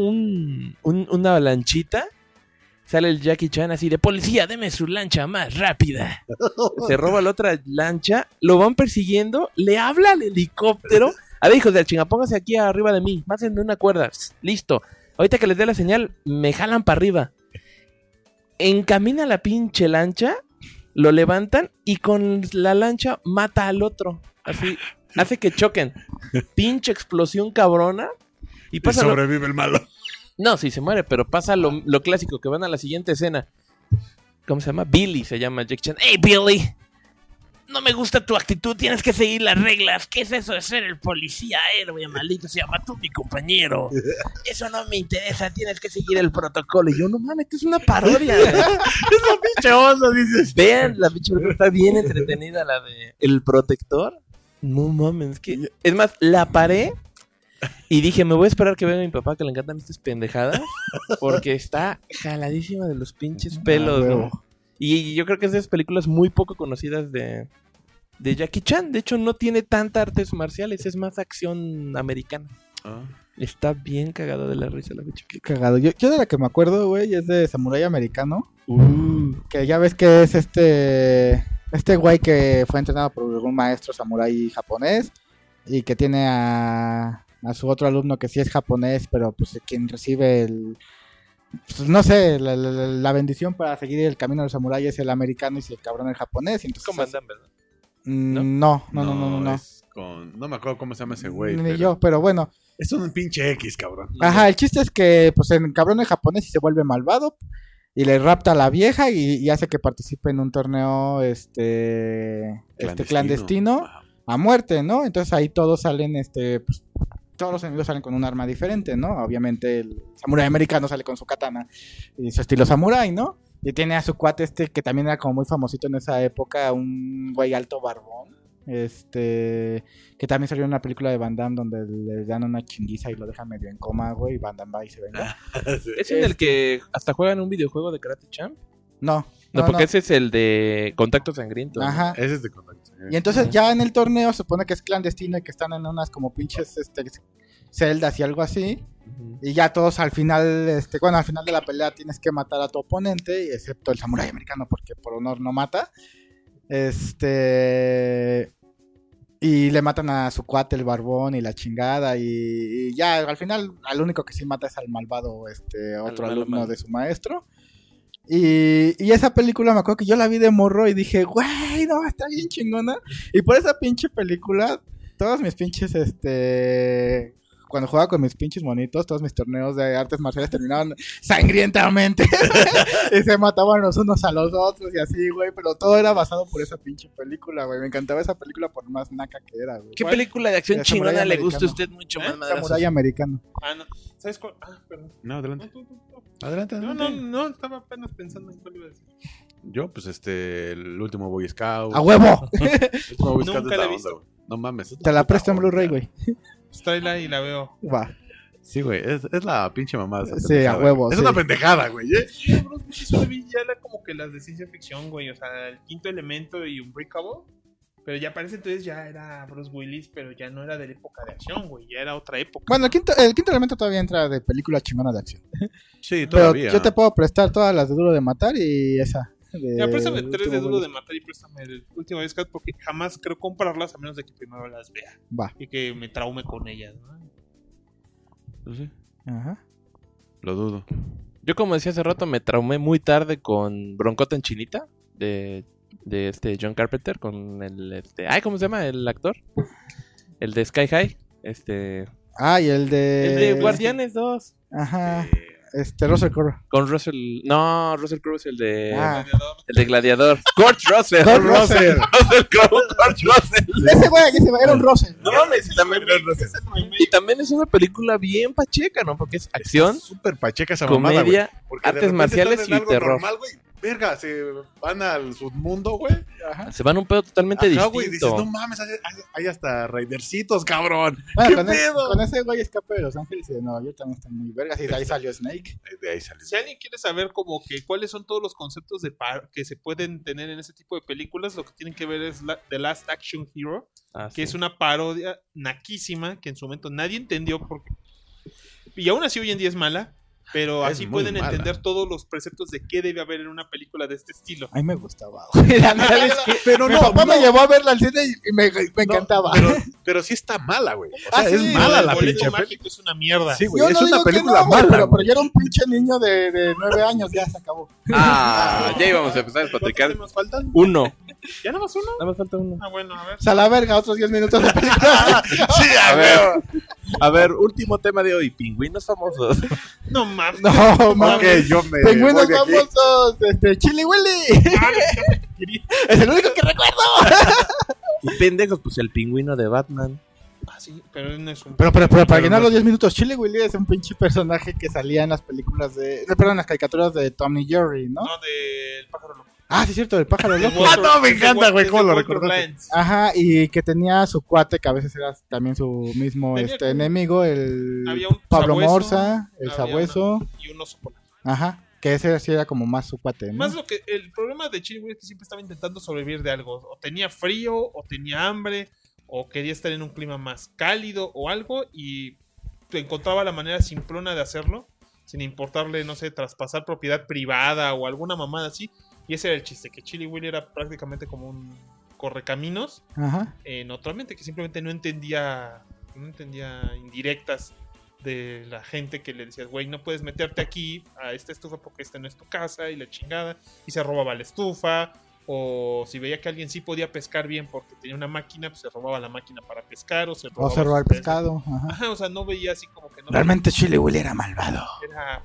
una lanchita. Sale el Jackie Chan así de, policía, deme su lancha más rápida. Se roba la otra lancha, lo van persiguiendo, le habla al helicóptero. A ver, hijos de la chinga, póngase aquí arriba de mí, másenme una cuerda. Listo. Ahorita que les dé la señal, me jalan para arriba. Encamina la pinche lancha, lo levantan y con la lancha mata al otro. Así, hace que choquen. Pinche explosión cabrona. Y Y pasa lo... sobrevive el malo. No, sí se muere, pero pasa lo clásico, que van a la siguiente escena. ¿Cómo se llama? Billy se llama Jackie Chan. ¡Hey, Billy! No me gusta tu actitud, tienes que seguir las reglas. ¿Qué es eso de ser el policía héroe, maldito sea? Mató a mi compañero. Eso no me interesa, tienes que seguir el protocolo. Y yo, no mames, esto es una parodia. Pinche oso, dices. Vean, la pinche película está bien entretenida, la de El Protector. No mames, es más, la paré y dije, me voy a esperar que venga mi papá, que le encantan estas pendejadas, porque está jaladísima de los pinches pelos, ¿no? Y yo creo que es de esas películas muy poco conocidas de Jackie Chan. De hecho, no tiene tantas artes marciales, es más acción americana. Está bien cagado de la risa la pinche película. Cagado. Yo de la que me acuerdo, güey, es de Samurái Americano. Que ya ves que es este güey que fue entrenado por algún maestro samurái japonés y que tiene a su otro alumno que sí es japonés, pero pues quien recibe pues, no sé, la bendición para seguir el camino del samurái es el americano y si el cabrón el japonés. Y entonces, Como andan, ¿verdad? No. Es no me acuerdo cómo se llama ese güey. Ni pero yo, pero bueno. Es un pinche X, cabrón. Ajá, el chiste es que pues el cabrón es japonés y se vuelve malvado y le rapta a la vieja y hace que participe en un torneo clandestino Ajá. a muerte, ¿no? Entonces ahí todos salen pues, todos los enemigos salen con un arma diferente, ¿no? Obviamente el samurái americano sale con su katana y su estilo samurái, ¿no? Y tiene a su cuate que también era como muy famosito en esa época, un güey alto barbón. Que también salió en una película de Van Damme donde le dan una chinguiza y lo dejan medio en coma, güey, y Van Damme va y se venga. ¿Es en el que hasta juegan un videojuego de Karate Champ? No, No, porque ese es el de Contacto Sangriento. ¿no? Ajá. Ese es de contacto. Y entonces ya en el torneo se supone que es clandestino y que están en unas como pinches celdas y algo así. Ujú. Y ya todos al final, al final de la pelea tienes que matar a tu oponente, excepto el samurái americano porque por honor no mata. Y le matan a su cuate, el barbón, y la chingada. Y ya, al final, al único que sí mata es al malvado, otro Al alumno malo. de su maestro. Y esa película me acuerdo que yo la vi de morro y dije, güey, no, está bien chingona. Y por esa pinche película, todos mis pinches, cuando jugaba con mis pinches monitos, todos mis torneos de artes marciales terminaban sangrientamente. Y se mataban los unos a los otros y así, güey. Pero todo era basado por esa pinche película, güey. Me encantaba esa película por más naca que era, güey. ¿Qué película de acción El Samurái chingona le gusta a Americano. usted mucho más, madrazos? Samurái americano. Ah, no. ¿Sabes cuál? Ah, perdón. No, adelante. No, tú. Adelante, No, adelante. estaba apenas pensando en cuál iba a decir. Yo, pues, el último Boy Scout. ¡A huevo! El último Boy Scout Nunca es la he onda, visto. güey. No mames. Te la presto en Blu-ray, güey. Pues tráela y la veo. Va. Sí, güey, es la pinche mamada. esa Sí, pendejada, a huevo, güey. Es sí. una pendejada, güey. Sí, Bruce Willis yo vi ya como que las de ciencia ficción, güey. O sea, El Quinto Elemento y Unbreakable. Pero ya parece entonces ya era Bruce Willis, pero ya no era de la época de acción, güey. Ya era otra época. Bueno, el quinto elemento todavía entra de película chingona de acción. Sí, Pero todavía. yo te puedo prestar todas las de Duro de Matar y esa. Ya, préstame 3 de Último Duro de Boy Matar y préstame el último Scout porque jamás creo comprarlas a menos de que primero las vea. Scout. Va. Y que me traume con ellas, ¿no? Pues sí, Ajá. lo dudo. Yo, como decía hace rato, me traumé muy tarde con Broncota en Chinita de John Carpenter con ay, ¿cómo se llama el actor? El de Sky High, Ah, y el el de de. Guardianes 2 Ajá. Russell Crowe. con Russell Crowe es el de Ah. el de Gladiador. Kurt Russell. Kurt Russell. Russell Crowe, Kurt Russell. Ese güey, era un Russell. No mames, y también es una película bien pacheca, ¿no? Porque es acción, Súper pacheca esa mamada, güey. comedia, Porque de artes repente marciales están en y algo terror. normal, güey. Verga, se van al submundo, güey. Ajá. Se van a un pedo totalmente Ajá, güey. distinto. Dices, no mames, hay hasta raidercitos, cabrón. Bueno, ¿Qué con, pedo? con ese güey Escape de Los Ángeles y de Nueva York también están muy vergas. Y de ahí salió Snake. De ahí salió. Si alguien quiere saber como que cuáles son todos los conceptos que se pueden tener en ese tipo de películas, lo que tienen que ver es The Last Action Hero, Ah, que sí. es una parodia naquísima que en su momento nadie entendió porque... Y aún así hoy en día es mala, pero Es así muy pueden mala. entender todos los preceptos de qué debe haber en una película de este estilo. A mí me gustaba, güey. La neta, ¿Sabes qué? Pero mi no, papá me no. llevó a verla al cine y me encantaba. Pero sí está mala, güey. O sea, Ah, sí, es mala el la boleto pinche mágico es una mierda. Sí, güey. Yo Es no una digo que película no, güey, mala. pero güey. yo era un pinche niño de 9 años, ya se acabó. Ah, ya íbamos a empezar a ¿Cuántos despotricar. temas faltan? Uno. ¿Ya nada más uno? Nada más falta uno. Ah, bueno, a ver. O sea, la verga, otros 10 minutos de película. Sí, A ver, último tema de hoy, pingüinos famosos. No mames. No, Ok, mames. yo me Pingüinos voy de aquí. famosos, Chili Willy. Es el único que recuerdo. Y pendejos, pues el pingüino de Batman. Ah, sí, pero no es un... Pero para llenar los 10 minutos, Chili Willy es un pinche personaje que salía en las películas en las caricaturas de Tom y Jerry, ¿no? No, del pájaro loco. Ah, sí, es cierto, el pájaro loco. Ah, no, me Es de encanta, güey, es de cómo lo Walter recordaste. Lance. Ajá, y que tenía su cuate, que a veces era también su mismo Tenía como- enemigo, el Había un Pablo sabueso, Morsa, el había sabueso. Y un oso polar. Ajá, que ese sí era como más su cuate, ¿no? Más lo que el problema de Chili Willy es que siempre estaba intentando sobrevivir de algo. O tenía frío, o tenía hambre, o quería estar en un clima más cálido o algo, y encontraba la manera simplona de hacerlo, sin importarle, no sé, traspasar propiedad privada o alguna mamada así. Y ese era el chiste, que Chili Willy era prácticamente como un correcaminos Ajá. en otra mente, que simplemente no entendía indirectas de la gente que le decía, güey, no puedes meterte aquí a esta estufa porque esta no es tu casa y la chingada, y se robaba la estufa, o si veía que alguien sí podía pescar bien porque tenía una máquina, pues se robaba la máquina para pescar, o se robaba O se roba el sus peces. pescado. Ajá. Ajá, o sea, no veía así como que no Realmente Chili Willy era malvado. era...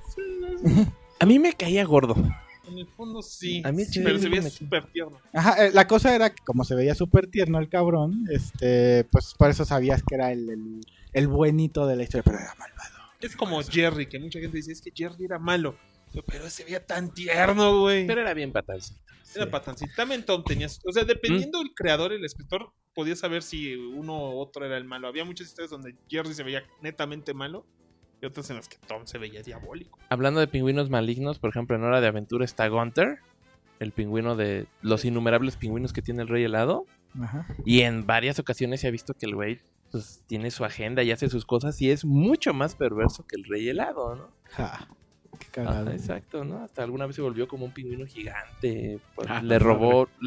A mí me caía gordo. En el fondo sí, A mí el Chili pero se Willy veía me- súper tierno. Ajá, la cosa era que como se veía súper tierno el cabrón, pues por eso sabías que era el buenito de la historia, pero era malvado. Es como Jerry, que mucha gente dice, es que Jerry era malo, pero se veía tan tierno, güey. Pero era bien patancito. Era patancito. También Tom tenías... O sea, dependiendo del creador, el escritor, podía saber si uno u otro era el malo. Había muchas historias donde Jerry se veía netamente malo y otras en las que Tom se veía diabólico. Hablando de pingüinos malignos, por ejemplo, en Hora de Aventura está Gunther, el pingüino de los innumerables pingüinos que tiene el Rey Helado. Ajá. Y en varias ocasiones se ha visto que el güey pues, tiene su agenda y hace sus cosas y es mucho más perverso que el Rey Helado, ¿no? Ja, qué cagado. Ajá, exacto, ¿no? Hasta alguna vez se volvió como un pingüino gigante. Pues, Ah, le robó la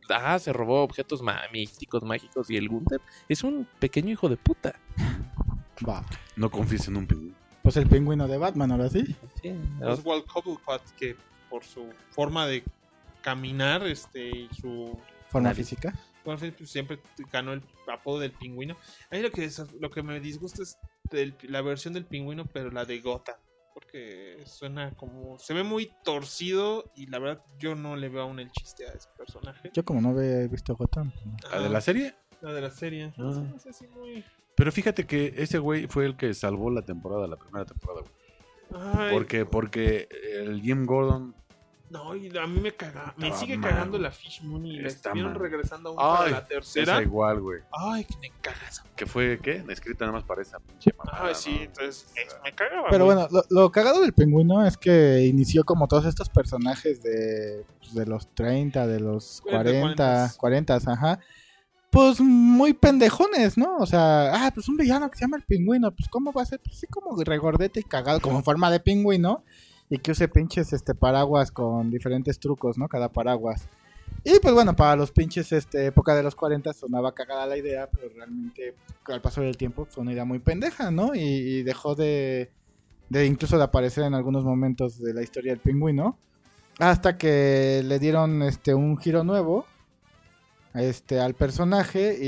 se robó objetos místicos, mágicos, y el Gunther es un pequeño hijo de puta. Va. No confíes en un pingüino. Pues el pingüino de Batman, ahora sí. Sí, Oswald Cobblepot, que por su forma de caminar y su Forma Nadie. física. bueno, pues, siempre ganó el apodo del pingüino. A mí lo que me disgusta es la versión del pingüino, pero la de Gotham, porque suena como se ve muy torcido y la verdad yo no le veo aún el chiste a ese personaje. Yo como no he visto Gotham. ¿La de la serie? La de la serie. Ah. No sé si muy... Pero fíjate que ese güey fue el que salvó la primera temporada, güey. Ay, Porque el Jim Gordon... no, y a mí me Estaba sigue mal, cagando güey. la Fish Moon y la Está estuvieron mal. regresando aún para Ay, la tercera. esa igual, güey. Ay, que me cagas. Que fue, ¿qué? Escrita nada más para esa pinche mamada, Ay, sí, ¿no? entonces me cagaba. Pero güey. bueno, lo cagado del pingüino es que inició como todos estos personajes de los 30, de los 40, ajá. Pues muy pendejones, ¿no? O sea, pues un villano que se llama el pingüino, pues ¿cómo va a ser? Pues sí, como regordete y cagado, como en forma de pingüino. Y que use pinches paraguas con diferentes trucos, ¿no? Cada paraguas. Y pues bueno, para los pinches época de los 40 sonaba cagada la idea, pero realmente al paso del tiempo fue una idea muy pendeja, ¿no? Y dejó de incluso de aparecer en algunos momentos de la historia del pingüino, hasta que le dieron un giro nuevo al personaje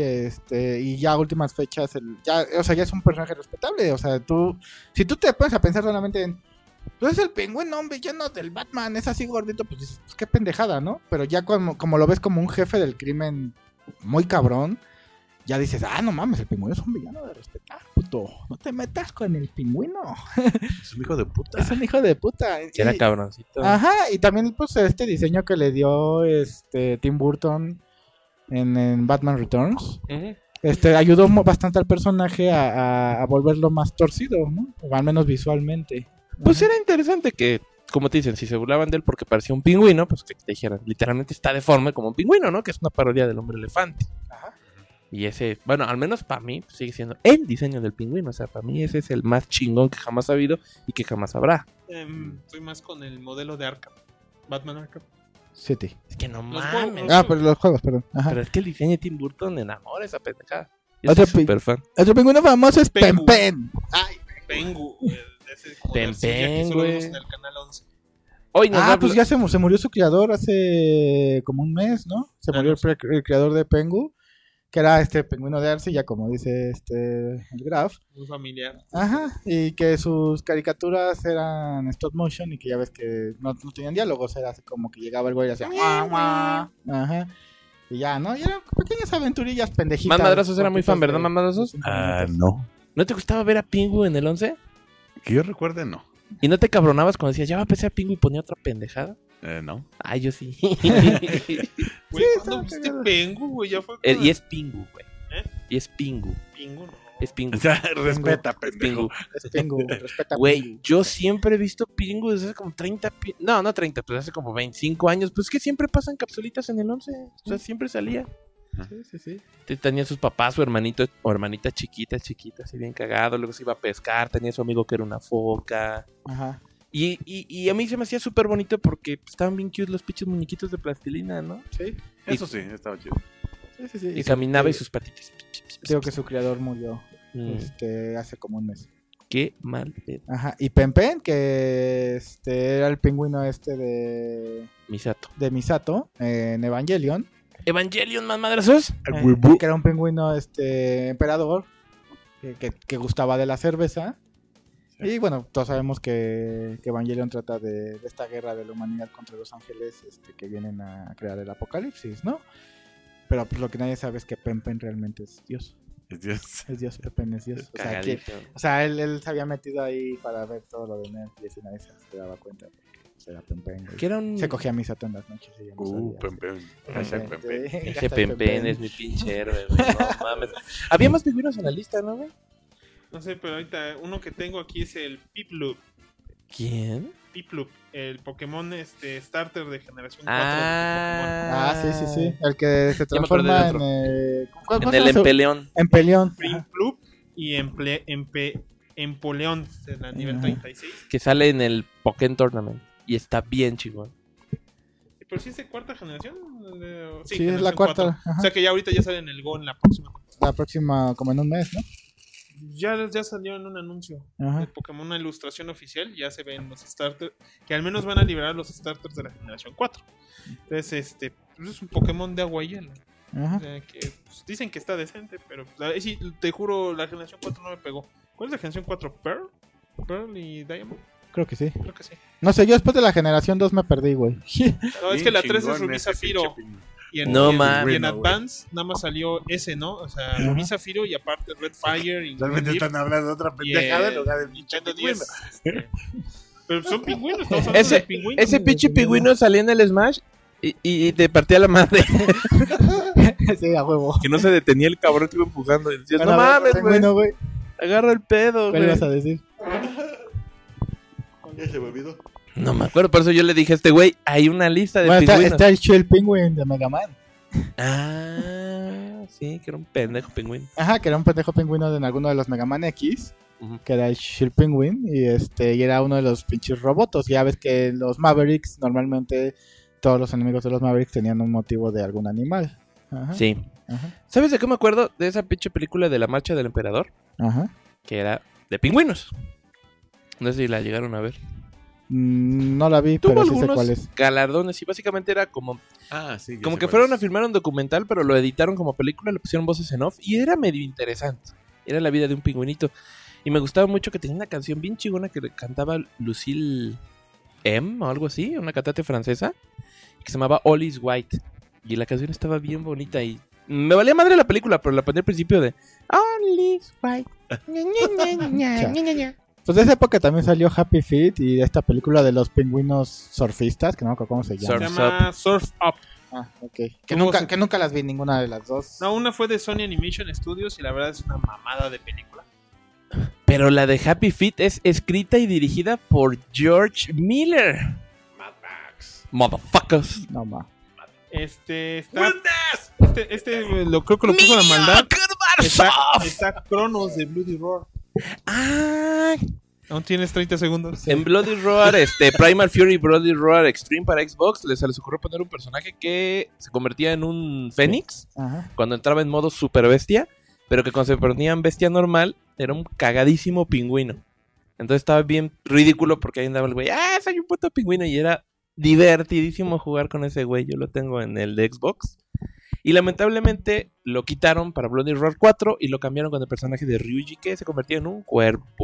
y ya a últimas fechas ya es un personaje respetable. O sea, si tú te pones a pensar solamente en pues es el pingüino, un villano del Batman, es así gordito, pues dices, pues qué pendejada, ¿no? Pero ya como lo ves como un jefe del crimen muy cabrón, ya dices, no mames, el pingüino es un villano de respetar, puto. No te metas con el pingüino. Es un hijo de puta. Es un hijo de puta. que era Y- cabroncito. Ajá, y también pues este diseño que le dio Tim Burton en Batman Returns, Ujú. ayudó bastante al personaje a volverlo más torcido, ¿no? O al menos visualmente. Pues Ajá. era interesante que, como te dicen, si se burlaban de él porque parecía un pingüino, pues que te dijeran, literalmente está deforme como un pingüino, ¿no? Que es una parodia del hombre elefante. Ajá. Y ese, bueno, al menos para mí, pues, sigue siendo el diseño del pingüino. O sea, para mí ese es el más chingón que jamás ha habido y que jamás habrá. Estoy más con el modelo de Arkham. Batman Arkham. City. Es que no Los mames. juegos. Pero los juegos, perdón. Ajá. Pero es que el diseño de Tim Burton enamora esa pendejada. Yo Otro soy súper fan. Otro pingüino famoso es Pengu. Pen. Ay, Pengu. Ese Pen jodercilla que Pen, solo güey. vemos en el canal 11. Hoy nos va a pues hablar- ya se murió su creador hace como un mes, ¿no? Se murió el creador de Pengu, que era pingüino de Arce, ya como dice el Graf. Muy familiar. Ajá, y que sus caricaturas eran stop motion y que ya ves que no tenían diálogos, era así como que llegaba el güey y hacía guau, guau. Ajá. Y ya, ¿no? Y eran pequeñas aventurillas pendejitas. Man Madrazos era muy fan, cortitas ¿verdad, de- Man Madrazos? de 5 minutos. No. ¿No te gustaba ver a Pingu en el 11? Que yo recuerde, no. ¿Y no te cabronabas cuando decías, ya va a empezar a Pingu y ponía otra pendejada? No. Ay, yo sí. Güey, ¿cuándo estaba viste cagado. Pengu, güey? Ya fue Y es Pingu, güey. ¿Eh? Y es Pingu. Pingu, no. Es Pingu. O sea, respeta, Es pendejo. Pingu. Es Pengu, respeta a Güey, Pengu. yo siempre he visto Pingu desde hace como 30... No 30, pues hace como 25 años. Pues es que siempre pasan capsulitas en el 11. O sea, siempre salía. Sí. Tenía sus papás, su hermanito o hermanita chiquita, así bien cagado. Luego se iba a pescar. Tenía su amigo que era una foca. Ajá. Y a mí se me hacía súper bonito porque pues, estaban bien cute los pinches muñequitos de plastilina, ¿no? Sí. Eso sí, estaba chido. Sí. Y caminaba y sus patitas. Digo que su creador murió Mm, hace como un mes. qué mal pedo. Ajá. Y Pen, que era el pingüino de Misato. Misato en Evangelion. Evangelion, más madrazos. Que era un pingüino emperador que gustaba de la cerveza. Y bueno, todos sabemos que Evangelion trata de esta guerra de la humanidad contra los ángeles que vienen a crear el apocalipsis, ¿no? Pero pues lo que nadie sabe es que Pen realmente es Dios. Es Dios. Es Dios, Pen es Dios. Cagadito. O sea, él se había metido ahí para ver todo lo de Netflix y nadie se daba cuenta. Pues era Pen, güey. Que era un... Se cogía a Misato en las noches y ya no sabía. Pempen. Ese Ese Pempen es mi pinche héroe, güey. No mames. Había más pingüinos en la lista, ¿no, güey? No sé, pero ahorita uno que tengo aquí es el Piplup. ¿Quién? Piplup, el Pokémon starter de generación 4 Ah, sí. El que se Ya me acordé transforma de en... otro. ¿cómo En se el llama? Empeleón. Empeleón. de Pokémon. Piplup y Empoleón en el nivel Ajá. 36. Que sale en el Pokémon Tournament. Y está bien chingón. Pero sí es de cuarta generación. Sí, es generación la cuarta. 4. Ajá. O sea que ya ahorita ya sale en el Go en la próxima. La próxima, como en un mes, ¿no? Ya salió en un anuncio Ajá. de Pokémon, una ilustración oficial. Ya se ven los starters. Que al menos van a liberar los starters de la generación 4. Entonces, pues es un Pokémon de agua y hielo. Ajá. O sea, que pues, dicen que está decente, pero sí, te juro, la generación 4 no me pegó. ¿Cuál es la generación 4? ¿Pearl y Diamond? Creo que sí. Creo que sí. No sé, yo después de la generación 2 me perdí, güey. No, es que la 3 es Rubí Zafiro. Y en, No y en- mames. y en Advance nada más salió ese, ¿no? O sea, Ajá. Rubí Zafiro y aparte Red Fire y Realmente Green están hablando de otra Leaf y, pendejada en lugar del Nintendo pingüino. 10. Pero son pingüinos, estamos hablando de pingüinos. Ese pinche pingüino salía en el Smash y te partía la madre. Sí, a huevo. Que no se detenía el cabrón que iba empujando. Y decías, Bueno, no a ver, mames, güey. pingüino, güey. Agarra el pedo, ¿Cuál güey. ibas a decir? Ya se me olvidó. No me acuerdo, por eso yo le dije a este güey, hay una lista de Bueno, pingüinos. está el Shell Penguin de Mega Man. Ah, sí, que era un pendejo pingüino. Ajá, que era un pendejo pingüino en alguno de los Mega Man X. Ujú. Que era el Shell Penguin. Y y era uno de los pinches robots. Ya ves que los Mavericks, normalmente todos los enemigos de los Mavericks tenían un motivo de algún animal. Ajá. Sí. Ajá. ¿Sabes de qué me acuerdo? De esa pinche película de La Marcha del Emperador, Ajá. que era de pingüinos. No sé si la llegaron a ver. No la vi, Tuvo pero sí sé algunos cuál es. galardones y básicamente era como Ah, sí. ya Como sé que cuál fueron a es. filmar un documental, pero lo editaron como película, le pusieron voces en off y era medio interesante. Era la vida de un pingüinito. Y me gustaba mucho que tenía una canción bien chingona que le cantaba Lucille M o algo así, una cantante francesa, que se llamaba All is White. Y la canción estaba bien bonita y me valía madre la película, pero la ponía al principio de All is White. Pues de esa época también salió Happy Feet y esta película de los pingüinos surfistas, que no me acuerdo cómo se llama. Se Surf's llama Surf Up. Ah, ok. ¿Cómo Que nunca las vi ninguna de las dos. No, una fue de Sony Animation Studios y la verdad es una mamada de película. Pero la de Happy Feet es escrita y dirigida por George Miller. Mad Max. Motherfuckers. No, ma. Lo creo que lo puso la maldad. Está Cronos de Bloody Roar. Ah, Aún tienes 30 segundos. en Bloody Roar, Primal Fury Bloody Roar Extreme para Xbox, se les ocurrió poner un personaje que se convertía en un fénix Ajá. cuando entraba en modo super bestia, pero que cuando se ponía en bestia normal era un cagadísimo pingüino. Entonces estaba bien ridículo porque ahí andaba el güey, soy un puto pingüino, y era divertidísimo jugar con ese güey. Yo lo tengo en el de Xbox. Y lamentablemente lo quitaron para Bloody Roar 4 y lo cambiaron con el personaje de Ryuji, que se convertía en un cuerpo.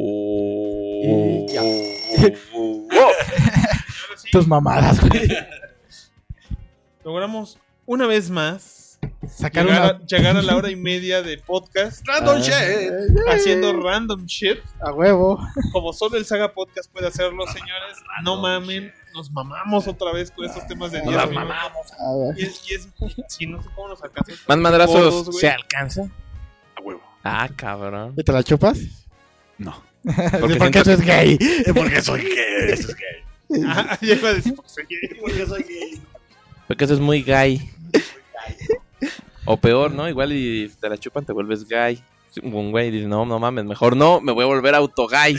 Y ya. Ahora sí, Tus mamadas, güey. logramos una vez más Sacar llegar a la hora y media de podcast Random shit. haciendo random shit. A huevo. Como solo el Saga Podcast puede hacerlo, señores. No mamen, nos mamamos otra vez con estos temas de 10 Nos minutos. A ver. Y es, sí, no sé cómo nos alcanza. ¿Más madrazos Todos, güey. se alcanza? A huevo. Ah, cabrón. ¿Y te la chupas? No. Porque Porque eso es gay. Porque soy gay. Eso es gay. Ah, ya iba a decir porque soy gay. Porque soy gay. Porque eso es muy gay. O peor, ¿no? Igual y te la chupan, te vuelves gay. Un güey dice, no mames, mejor no, me voy a volver autogay.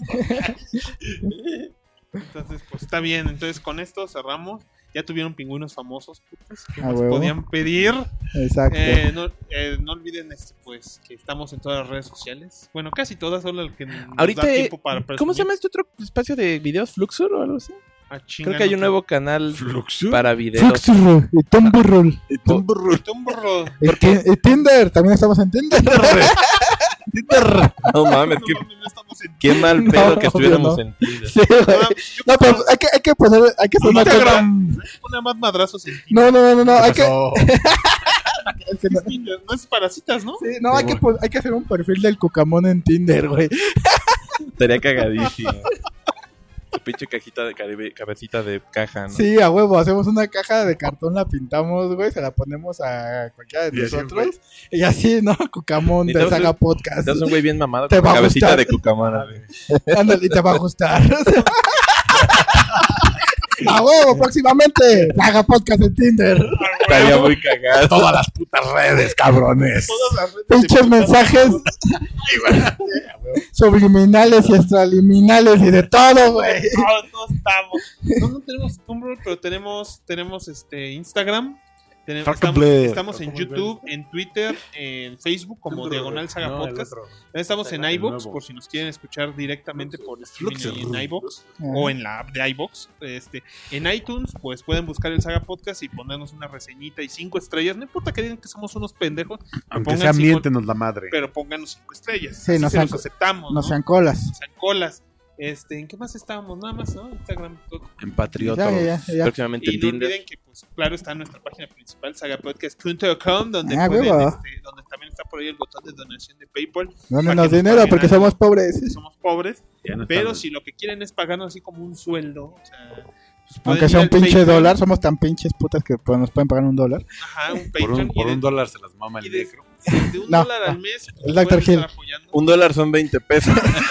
Entonces, pues está bien. Entonces, con esto cerramos. Ya tuvieron pingüinos famosos, putas, que A más huevo. podían pedir. Exacto. No olviden pues que estamos en todas las redes sociales. Bueno, casi todas, solo el que nos Ahorita, da tiempo para ¿cómo se llama este otro espacio de videos? ¿Fluxur o algo así? Creo que hay un nuevo canal Fluxur. para videos. Fluxurro y Tumburrol. Y Tinder. También estamos en Tinder. No mames, qué mal No, pedo que estuviéramos obvio, en Tinder. Sí, güey. No, pero hay que poner. Hay que hacer una Instagram. Una más madrazos en No. Hay que. Pasó. Es que no, Tinder. No es para citas, ¿no? sí, no, hay que hacer un perfil del Cucamón en Tinder, güey. Estaría cagadísimo. Tu pinche cajita de cabecita de caja, ¿no? Sí, a huevo, hacemos una caja de cartón, la pintamos, güey, se la ponemos a cualquiera de Y así, nosotros. Y así, ¿no? Cucamón de Necesitamos Saga Podcast. Estás un güey bien mamado Te con va a cabecita gustar. de cucamana. Ándale, y te va a gustar. A huevo, próximamente. Haga podcast en Tinder. Estaría muy cagado. Todas las putas redes, cabrones. Todas las redes Pinches de- mensajes subliminales y extraliminales y de todo, güey. Todos estamos. No tenemos Tumblr, pero tenemos Instagram. Estamos en YouTube, en Twitter, en Facebook como Diagonal Saga Podcast. Estamos en iVoox por si nos quieren escuchar directamente por streaming en iVoox o en la app de iVoox. En iTunes pues pueden buscar el Saga Podcast y ponernos una reseñita y 5 estrellas. No importa que digan que somos unos pendejos, Aunque pongan sea 5, miéntenos la madre. pero pónganos 5 estrellas. Sí, Así no se sean- los aceptamos. No sean colas. No sean colas. ¿En qué más estábamos? Nada más, ¿no? Instagram, todo. En Patriota. Ya. Próximamente Y en no Tinder. olviden que, pues, claro, está en nuestra página principal, sagapodcast.com, donde Ah, pueden, huevo. donde también está por ahí el botón de donación de PayPal. Dónenos dinero porque somos pobres. Somos pobres, Ya no pero estamos. si lo que quieren es pagarnos así como un sueldo, o sea, pues, pueden Aunque ir sea un al pinche Patreon. dólar, somos tan pinches putas que pues, nos pueden pagar $1. Ajá, un Por Patreon. por un dólar se las mama y el de, negro. de un No, dólar al mes. el Dr. pueden estar Hill. apoyando. $1 son 20 pesos.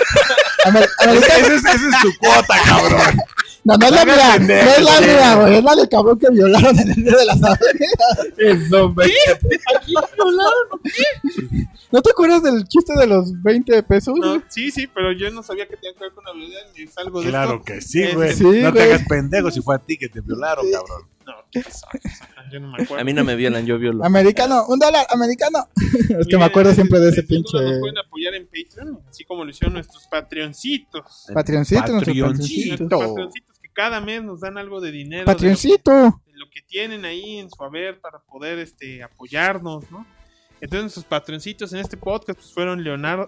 Esa es tu cuota, cabrón. No, no es la mía, no es la mía, güey, es la del cabrón que violaron en el día de las aves. Son 20 ¿Aquí violaron o qué? ¿No te acuerdas del chiste de los 20 pesos? No, sí, pero yo no sabía que tenía que ver con la violencia ni es algo de Claro esto. que sí, güey. Sí, no te güey. hagas pendejo si fue a ti que te violaron, cabrón. No, ¿qué pasó? Yo no me acuerdo. A mí no me violan, yo violo. Americano, $1, americano. Es que Miren, me acuerdo siempre de ese sin pinche duda Nos pueden apoyar en Patreon, así como lo hicieron nuestros Patreoncitos. Patreoncito, nuestro Patreoncito. Nuestros Patreoncitos que cada mes nos dan algo de dinero. Patreoncito. De lo que tienen ahí en su haber para poder apoyarnos, ¿no? Entonces nuestros Patreoncitos en este podcast pues fueron Leonardo,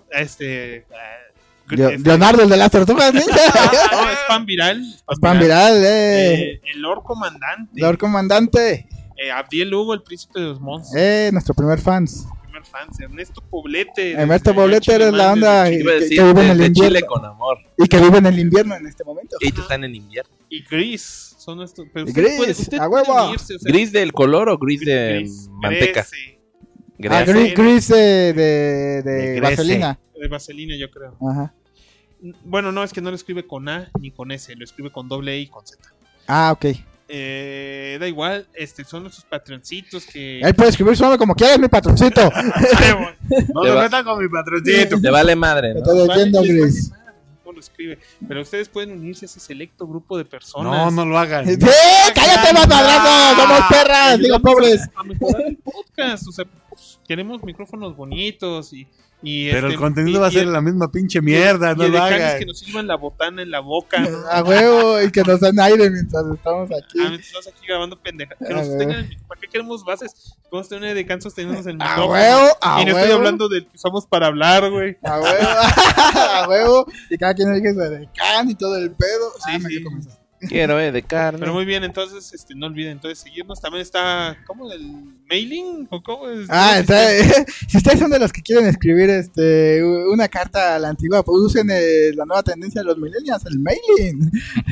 Leonardo, el de las tortugas ninja. No, es Pan Viral. Pan viral, El Lord Comandante. Lord Comandante. Abdiel Hugo, el príncipe de los monstruos. Nuestro primer fans. Primer fans. Ernesto Poblete. Ernesto desde Poblete allá, eres la Chilemán, onda. desde Iba a que decir, vive en el de Chile invierno. con amor. Y que vive en el invierno en este momento. Y están en invierno. Y Gris. Son nuestros. Pero Y usted Gris, puede- usted a puede huevo. unirse, o sea, ¿Gris del color o gris de Gris, manteca? Grece, Grasa. Gris De de Grece. vaselina. de vaselina, yo creo. Ajá. Bueno, no, es que no lo escribe con A ni con S, lo escribe con doble E y con Z. Ah, ok. Da igual, son nuestros patroncitos que. Él puede escribir solo como quiera, es mi patroncito. No Te se va- metan con mi patroncito. Te vale madre, Te ¿no? estoy leyendo, les vale Gris. madre, no lo escribe. Pero ustedes pueden unirse a ese selecto grupo de personas. No, no lo hagan. ¡Sí! ¡Cállate, más madrazo! ¡Somos perras! ¡Digo, pobres! A mejorar el podcast, o sea, pues, queremos micrófonos bonitos y Pero el contenido va a ser la misma pinche mierda, no lo hagan. hagan. Que nos sirvan la botana en la boca. ¿no? A huevo, y que nos den aire mientras estamos aquí. Estamos aquí grabando pendejas. Que Ah, nos güey. tengan, ¿para qué queremos bases? Podemos tener de cansos teniéndonos el A micrófono. huevo, a Y no estoy huevo. hablando del que usamos para hablar, güey. A huevo, a huevo. Y cada quien elige su edecán y todo el pedo. Sí, me sí. dio comenzó. Quiero, de carne. Pero muy bien, entonces, no olviden entonces seguirnos. También está, ¿cómo? ¿El mailing? ¿O cómo es? Ah, si ustedes son de los que quieren escribir una carta a la antigua, pues usen la nueva tendencia de los millennials, el mailing.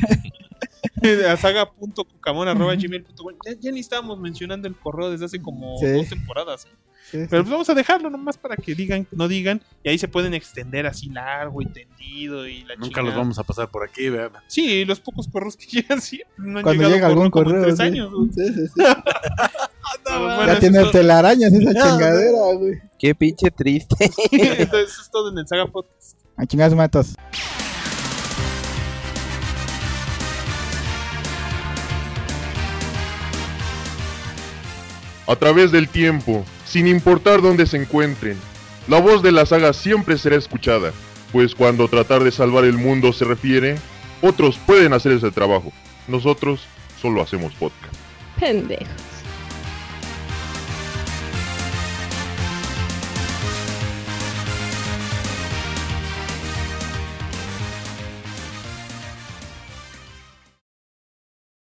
A saga.cucamón@gmail.com. Ya ni estábamos mencionando el correo desde hace como Sí. 2 temporadas. Sí, Pero pues vamos a dejarlo nomás para que no digan. Y ahí se pueden extender así largo y tendido y la Nunca chingada. los vamos a pasar por aquí, ¿verdad? Sí, los pocos correos que llegan, sí. No han Cuando llegado llega algún como en correo. 3 sí. años, güey. Sí, sí, sí. Bueno, Ya eso tiene es todo. telarañas esa chingadera, güey. Qué pinche triste. Entonces, eso es todo en el Saga Podcast. A chingados matos. A través del tiempo, sin importar dónde se encuentren, la voz de la saga siempre será escuchada, pues cuando tratar de salvar el mundo se refiere, otros pueden hacer ese trabajo. Nosotros solo hacemos podcast. Pendejos.